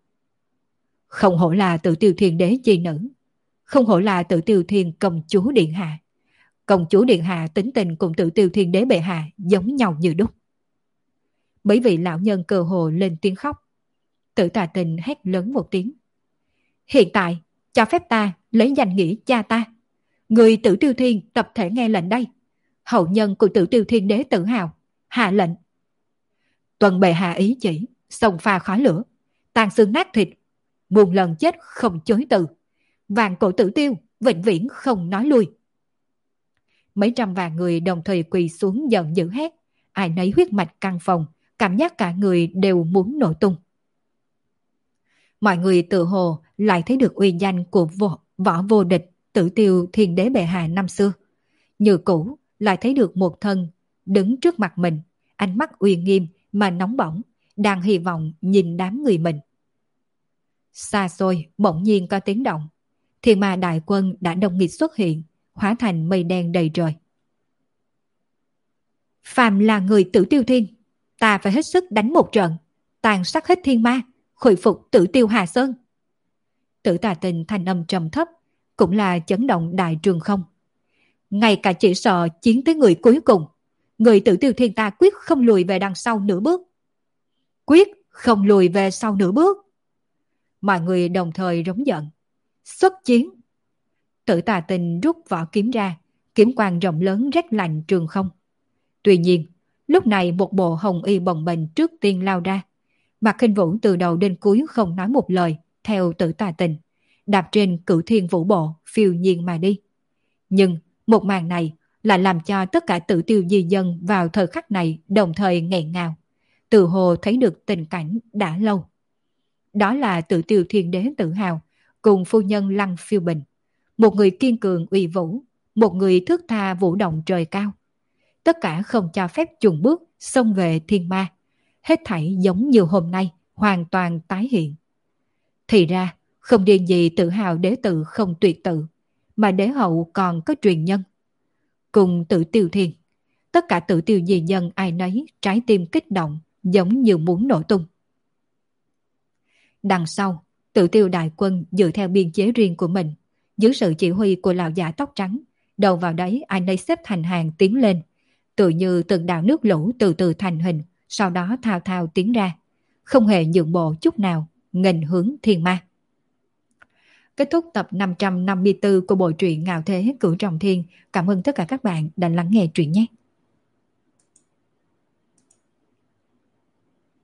S1: Không hổ là Tử Tiêu Thiên Đế chi nữ, không hổ là Tử Tiêu Thiên công chúa điện hạ. Công chúa điện hạ tính tình cùng Tử Tiêu Thiên Đế bệ hạ giống nhau như đúc. Mấy vị lão nhân cơ hồ lên tiếng khóc. Tử Tà Tình hét lớn một tiếng. Hiện tại, cho phép ta lấy danh nghĩa cha ta. Người Tử Tiêu Thiên tập thể nghe lệnh đây. Hậu nhân của Tử Tiêu Thiên Đế tự hào, hạ lệnh. Tuần bệ hạ ý chỉ, sông pha khói lửa, tàn xương nát thịt, muôn lần chết không chối từ. Vạn cổ Tử Tiêu, vĩnh viễn không nói lui. Mấy trăm vạn người đồng thời quỳ xuống giận dữ hét, ai nấy huyết mạch căng phồng, cảm giác cả người đều muốn nổ tung. Mọi người tự hồ lại thấy được uy danh của võ, võ vô địch Tử Tiêu Thiên Đế bệ hạ năm xưa. Như cũ lại thấy được một thân đứng trước mặt mình, ánh mắt uy nghiêm mà nóng bỏng, đang hy vọng nhìn đám người mình. Xa xôi bỗng nhiên có tiếng động, thiên ma đại quân đã đông nghịt xuất hiện, hóa thành mây đen đầy trời. Phàm là người Tử Tiêu Thiên, ta phải hết sức đánh một trận, tàn sát hết thiên ma, khôi phục Tử Tiêu Hà Sơn. Tử Tà Tình thanh âm trầm thấp, cũng là chấn động đại trường không. Ngay cả chỉ sợ chiến tới người cuối cùng, người Tử Tiêu Thiên ta quyết không lùi về đằng sau nửa bước. Quyết không lùi về sau nửa bước. Mọi người đồng thời rống giận. Xuất chiến. Tử Tà Tình rút vỏ kiếm ra, kiếm quang rộng lớn rét lạnh trường không. Tuy nhiên, lúc này một bộ hồng y bồng bềnh trước tiên lao ra. Mạc Khinh Vũ từ đầu đến cuối không nói một lời, theo Tử Tà Tình, đạp trên Cửu Thiên Vũ Bộ phiêu nhiên mà đi. Nhưng một màn này lại làm cho tất cả Tử Tiêu di dân vào thời khắc này đồng thời nghẹn ngào, tự hồ thấy được tình cảnh đã lâu. Đó là Tử Tiêu Thiên Đế tự hào cùng phu nhân Lăng Phiêu Bình, một người kiên cường uy vũ, một người thước tha vũ động trời cao. Tất cả không cho phép chùn bước xông về thiên ma, hết thảy giống như hôm nay hoàn toàn tái hiện. Thì ra không riêng gì tự hào đế tự không tuyệt tự, mà đế hậu còn có truyền nhân. cùng Tử Tiêu Thiên. Tất cả Tử Tiêu dị dân ai nấy trái tim kích động, giống như muốn nổ tung. Đằng sau, Tử Tiêu đại quân dựa theo biên chế riêng của mình, dưới sự chỉ huy của lão giả tóc trắng, đầu vào đấy ai nấy xếp thành hàng tiến lên, tự như từng đạo nước lũ từ từ thành hình, sau đó thao thao tiến ra, không hề nhượng bộ chút nào, nghênh hướng thiên ma. Kết thúc tập năm trăm năm mươi tư của bộ truyện Ngạo Thế Cửu Trọng Thiên. Cảm ơn tất cả các bạn đã lắng nghe truyện nhé.